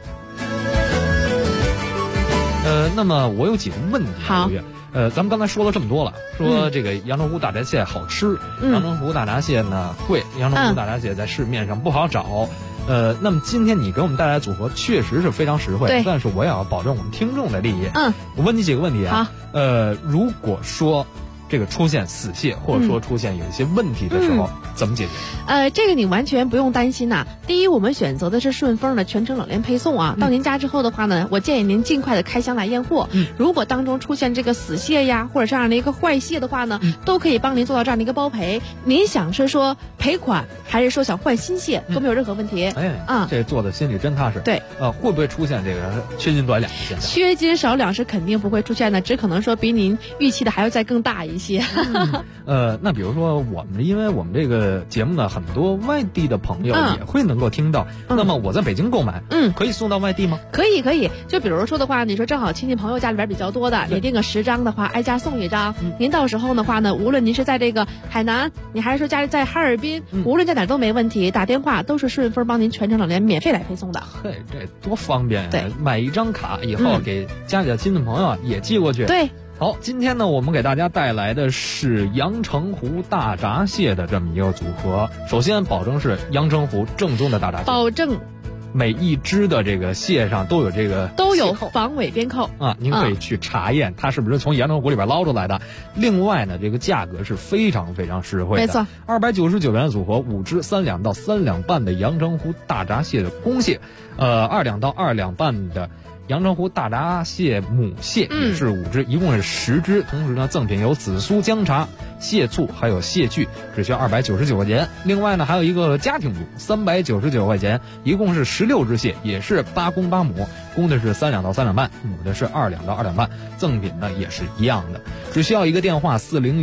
那么我有几个问题。 好。 咱们刚才说了这么多了，说这个阳澄湖大闸蟹好吃，阳澄湖大闸蟹呢贵，阳澄湖大闸蟹在市面上不好找。那么今天你给我们带来的组合确实是非常实惠，但是我也要保证我们听众的利益。我问你几个问题啊。如果说这个出现死蟹，或者说出现有一些问题的时候，怎么解决？ 这个你完全不用担心呐。第一，我们选择的是顺丰的全程冷链配送啊。到您家之后的话呢，我建议您尽快的开箱来验货。如果当中出现这个死蟹呀，或者这样的一个坏蟹的话呢，都可以帮您做到这样的一个包赔。您想是说赔款，还是说想换新蟹，都没有任何问题。 这做的心里真踏实。 对， 会不会出现这个缺斤短两的现象？ 缺斤少两是肯定不会出现的，只可能说比您预期的还要再更大一些。 那比如说因为我们这个节目呢，很多外地的朋友也会能够听到。那么我在北京购买，可以送到外地吗？ 可以。就比如说的话，你说正好亲戚朋友家里边比较多的，你订个10张的话，挨家送1张。您到时候的话呢，无论您是在这个海南，你还是说家里在哈尔滨，无论在哪儿都没问题，打电话都是顺丰帮您全程冷链免费来配送的。 嘿，这多方便呀！ 对， 买1张卡以后给家里的亲戚朋友也寄过去。 对。 好，今天呢，我们给大家带来的是阳澄湖大闸蟹的这么一个组合。首先，保证是阳澄湖正宗的大闸蟹， 保证每一只的这个蟹上都有这个防伪边扣啊，您可以去查验它是不是从阳澄湖里边捞出来的。另外呢，这个价格是非常非常实惠的， 没错 ，299元的组合，5只3两到3两半的阳澄湖大闸蟹的公蟹，2两到2两半的阳澄湖大闸蟹母蟹也是5只，一共是10只。同时呢，赠品有紫苏、姜茶、蟹醋，还有蟹具，只需要299块钱。另外呢，还有一个家庭组，399块钱，一共是16只蟹，也是8公8母，公的是3两到3两半，母的是2两到2两半。赠品呢也是一样的，只需要一个电话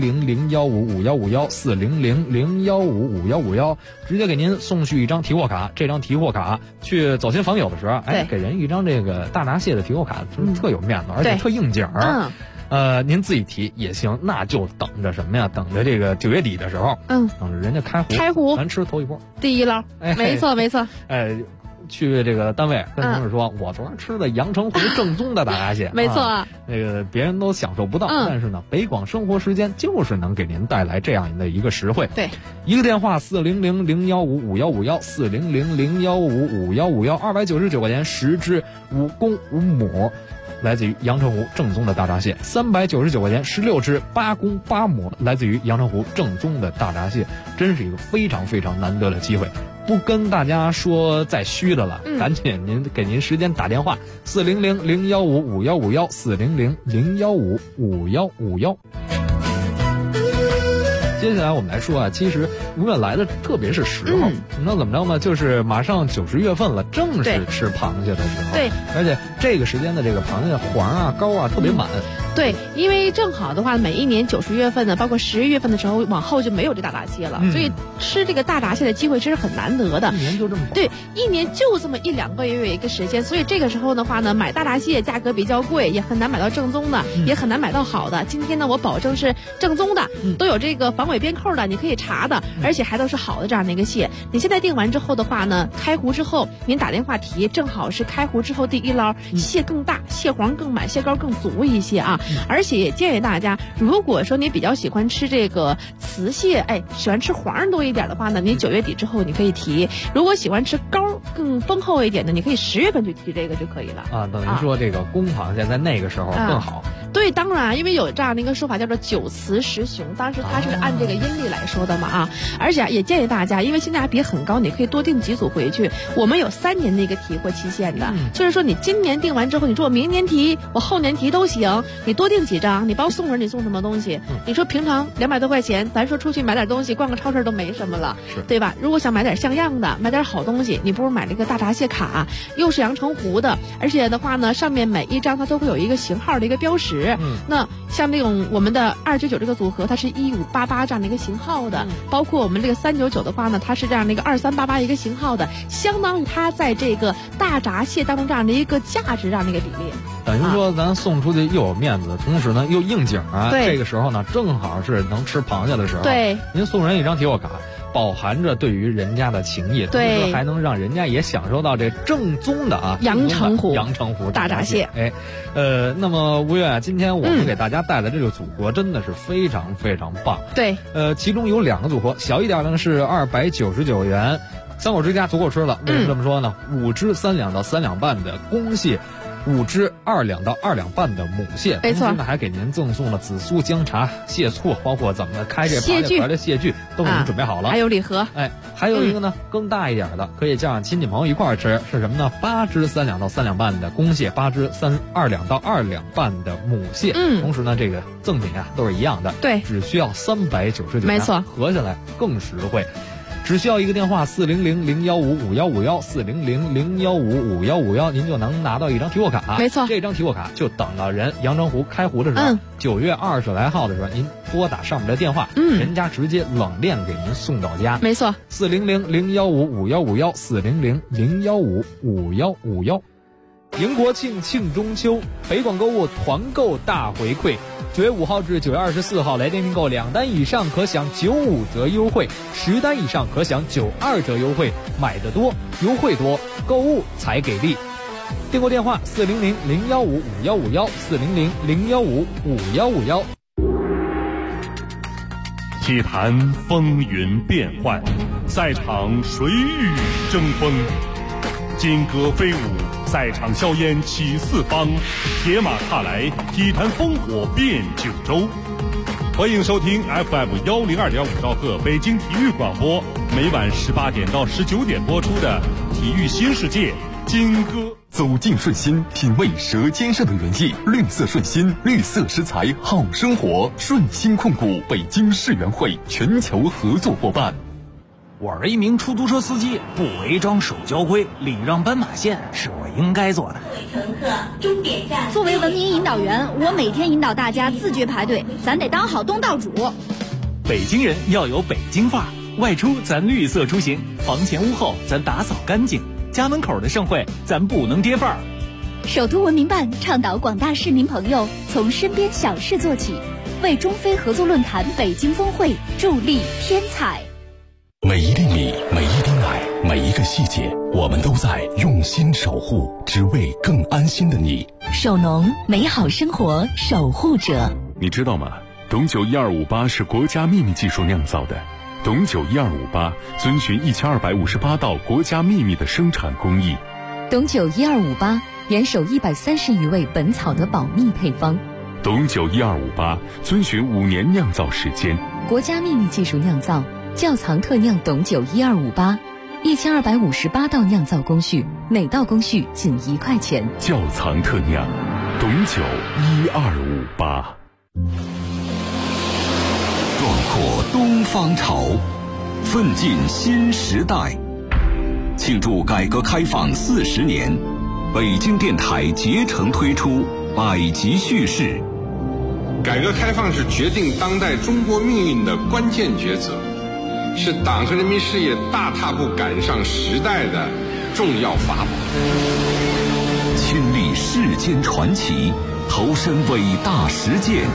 400-015-5151，400-015-5151，直接给您送去一张提货卡。这张提货卡去走亲访友的时候，给人一张这个大闸蟹的提货卡，特有面子，而且特应景儿。您自己提也行，那就等着什么呀？等着这个9月底的时候，等着人家开湖，咱吃头一波， 第一捞。没错。 去这个单位跟同事说，我昨儿吃的阳澄湖正宗的大闸蟹， 没错， 那个别人都享受不到，但是呢，北广生活时间就是能给您带来这样的一个实惠。 对， 一个电话400-015-5151，400-015-5151，299块钱，10只5公5母。来自于阳澄湖正宗的大闸蟹，399块钱，16只8公8母，来自于阳澄湖正宗的大闸蟹，真是一个非常非常难得的机会。不跟大家说再虚的了，赶紧给您时间打电话，400-015-5151，400-015-5151。接下来我们来说啊，其实永远来的特别是时候，你知道怎么着吗？就是马上90月份了，正是吃螃蟹的时候。 对， 而且这个时间的这个螃蟹黄啊、膏啊特别满。 对，因为正好的话，每一年9、10月份呢，包括11月份的时候，往后就没有这大闸蟹了，所以吃这个大闸蟹的机会其实很难得的。 一年就这么对，一年就这么1、2个月一个时间，所以这个时候的话呢，买大闸蟹价格比较贵，也很难买到正宗的，也很难买到好的。今天呢，我保证是正宗的，都有这个防伪边扣的，你可以查的，而且还都是好的这样的一个蟹。你现在订完之后的话呢，开湖之后您打电话提，正好是开湖之后第1捞，蟹更大，蟹黄更满，蟹膏更足一些啊。而且也建议大家，如果说你比较喜欢吃这个雌蟹，喜欢吃黄多一点的话呢，你9月底之后你可以提；如果喜欢吃膏更丰厚一点的，你可以10月份去提这个就可以了。 啊，等于说这个公螃蟹在那个时候更好。 对，当然，因为有这样的一个说法叫做9雌10雄，当时它是按这个阴历来说的嘛啊。而且也建议大家，因为性价比很高，你可以多订几组回去。我们有3年的一个提货期限的，就是说你今年订完之后，你说我明年提，我后年提都行，你多订几张，你包送人，你送什么东西？你说平常200多块钱，咱说出去买点东西，逛个超市都没什么了，对吧？如果想买点像样的，买点好东西，你不如买这个大闸蟹卡，又是阳澄湖的，而且的话呢，上面每一张它都会有一个型号的一个标识。那像那种我们的299这个组合，它是1588这样的一个型号的，包括我们这个399的话呢，它是这样的一个2388一个型号的，相当于它在这个大闸蟹当中这样的一个价值这样的一个比例。 等于说咱送出去又有面子，同时呢又应景啊。 对， 这个时候呢正好是能吃螃蟹的时候。 对， 您送人一张提货卡，饱含着对于人家的情谊，同时还能让人家也享受到这正宗的啊阳澄湖大闸蟹。那么吴越啊，今天我们给大家带的这个组合真的是非常非常棒。 对， 其中有2个组合，小一点的呢是299元，3口之家足够吃了。为什么这么说呢？5只3两到3两半的公蟹，5只2两到2两半的母蟹， 没错， 同时呢还给您赠送了紫苏、姜茶、蟹醋，包括怎么开这螃蟹壳的蟹具都给您准备好了， 还有礼盒。 还有一个呢更大一点的，可以叫上亲戚朋友一块儿吃，是什么呢？8只3两到3两半的公蟹，8只2两到2两半的母蟹。同时呢这个赠品啊都是一样的， 对， 只需要399元， 没错， 合下来更实惠。只需要一个电话400-015-5151，400-015-5151，您就能拿到一张提货卡。 没错， 这张提货卡就等到人阳澄湖开湖的时候，9月20来号的时候，您拨打上面的电话，人家直接冷链给您送到家。 没错 ，400-015-5151，400-015-5151。迎国庆，庆中秋，北广购物团购大回馈，9月5号至9月24号来电订购2单以上可享95折优惠，10单以上可享92折优惠，买得多，优惠多，购物才给力。订购电话400-015-5151，400-015-5151。 体坛风云变幻，赛场谁与争锋，金戈飞舞，赛场硝烟起四方，铁马踏来，体坛烽火遍九州。欢迎收听 FM102.5兆赫北京体育广播，每晚18点到19点播出的《体育新世界》金戈。 走进顺心，品味舌尖上的原意。绿色顺心，绿色食材好生活。顺心控股北京世园会全球合作伙伴。 我是一名出租车司机，不违章守交规，礼让斑马线是我应该做的。 乘客，终点站。作为文明引导员，我每天引导大家自觉排队，咱得当好东道主。 北京人要有北京范儿，外出咱绿色出行，房前屋后咱打扫干净，家门口的盛会咱不能跌范儿。 首都文明办倡导广大市民朋友从身边小事做起，为中非合作论坛北京峰会助力添彩。 每一粒米，每一滴奶，每一个细节，我们都在用心守护，只为更安心的你。 守农，美好生活守护者。 你知道吗？董酒1258是国家秘密技术酿造的。董酒1258遵循1258道国家秘密的生产工艺。 董酒1258严守130余位本草的保密配方。 董酒1258遵循5年酿造时间， 国家秘密技术酿造。窖藏特酿董酒1258，1258道酿造工序，每道工序仅1块钱。 窖藏特酿，董酒1258。 壮阔东方潮，奋进新时代。庆祝改革开放40年，北京电台竭诚推出百集叙事， 改革开放是决定当代中国命运的关键抉择，是党和人民事业大踏步赶上时代的重要法宝。 亲历世间传奇，投身伟大实践，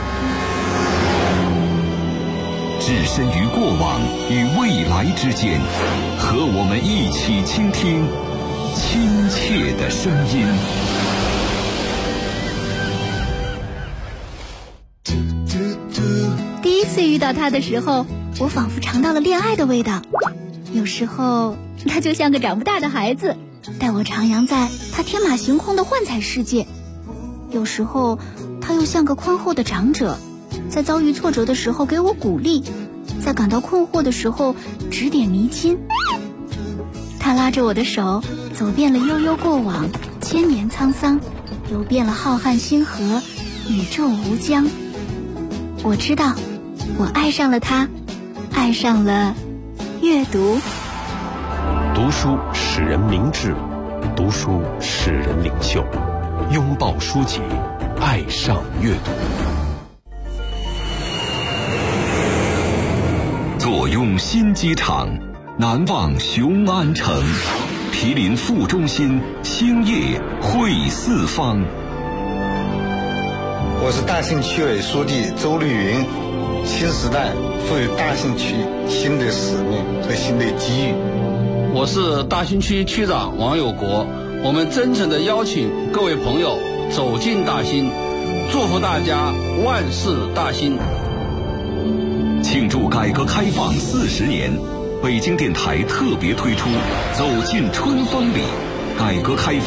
置身于过往与未来之间，和我们一起倾听亲切的声音。 第一次遇到他的时候，我仿佛尝到了恋爱的味道。有时候他就像个长不大的孩子，带我徜徉在他天马行空的幻彩世界。有时候他又像个宽厚的长者，在遭遇挫折的时候给我鼓励，在感到困惑的时候指点迷津。他拉着我的手，走遍了悠悠过往，千年沧桑，游遍了浩瀚星河，宇宙无疆。我知道，我爱上了他，爱上了阅读。 读书使人明智，读书使人领袖。拥抱书籍，爱上阅读。 坐拥新机场，难忘雄安城。毗邻副中心，兴业汇四方。 我是大兴区委书记周绿云。新时代赋予大兴区新的使命和新的机遇。 我是大兴区区长王有国。我们真诚地邀请各位朋友走进大兴，祝福大家万事大兴。 庆祝改革开放40年，北京电台特别推出《走进春风里》改革开放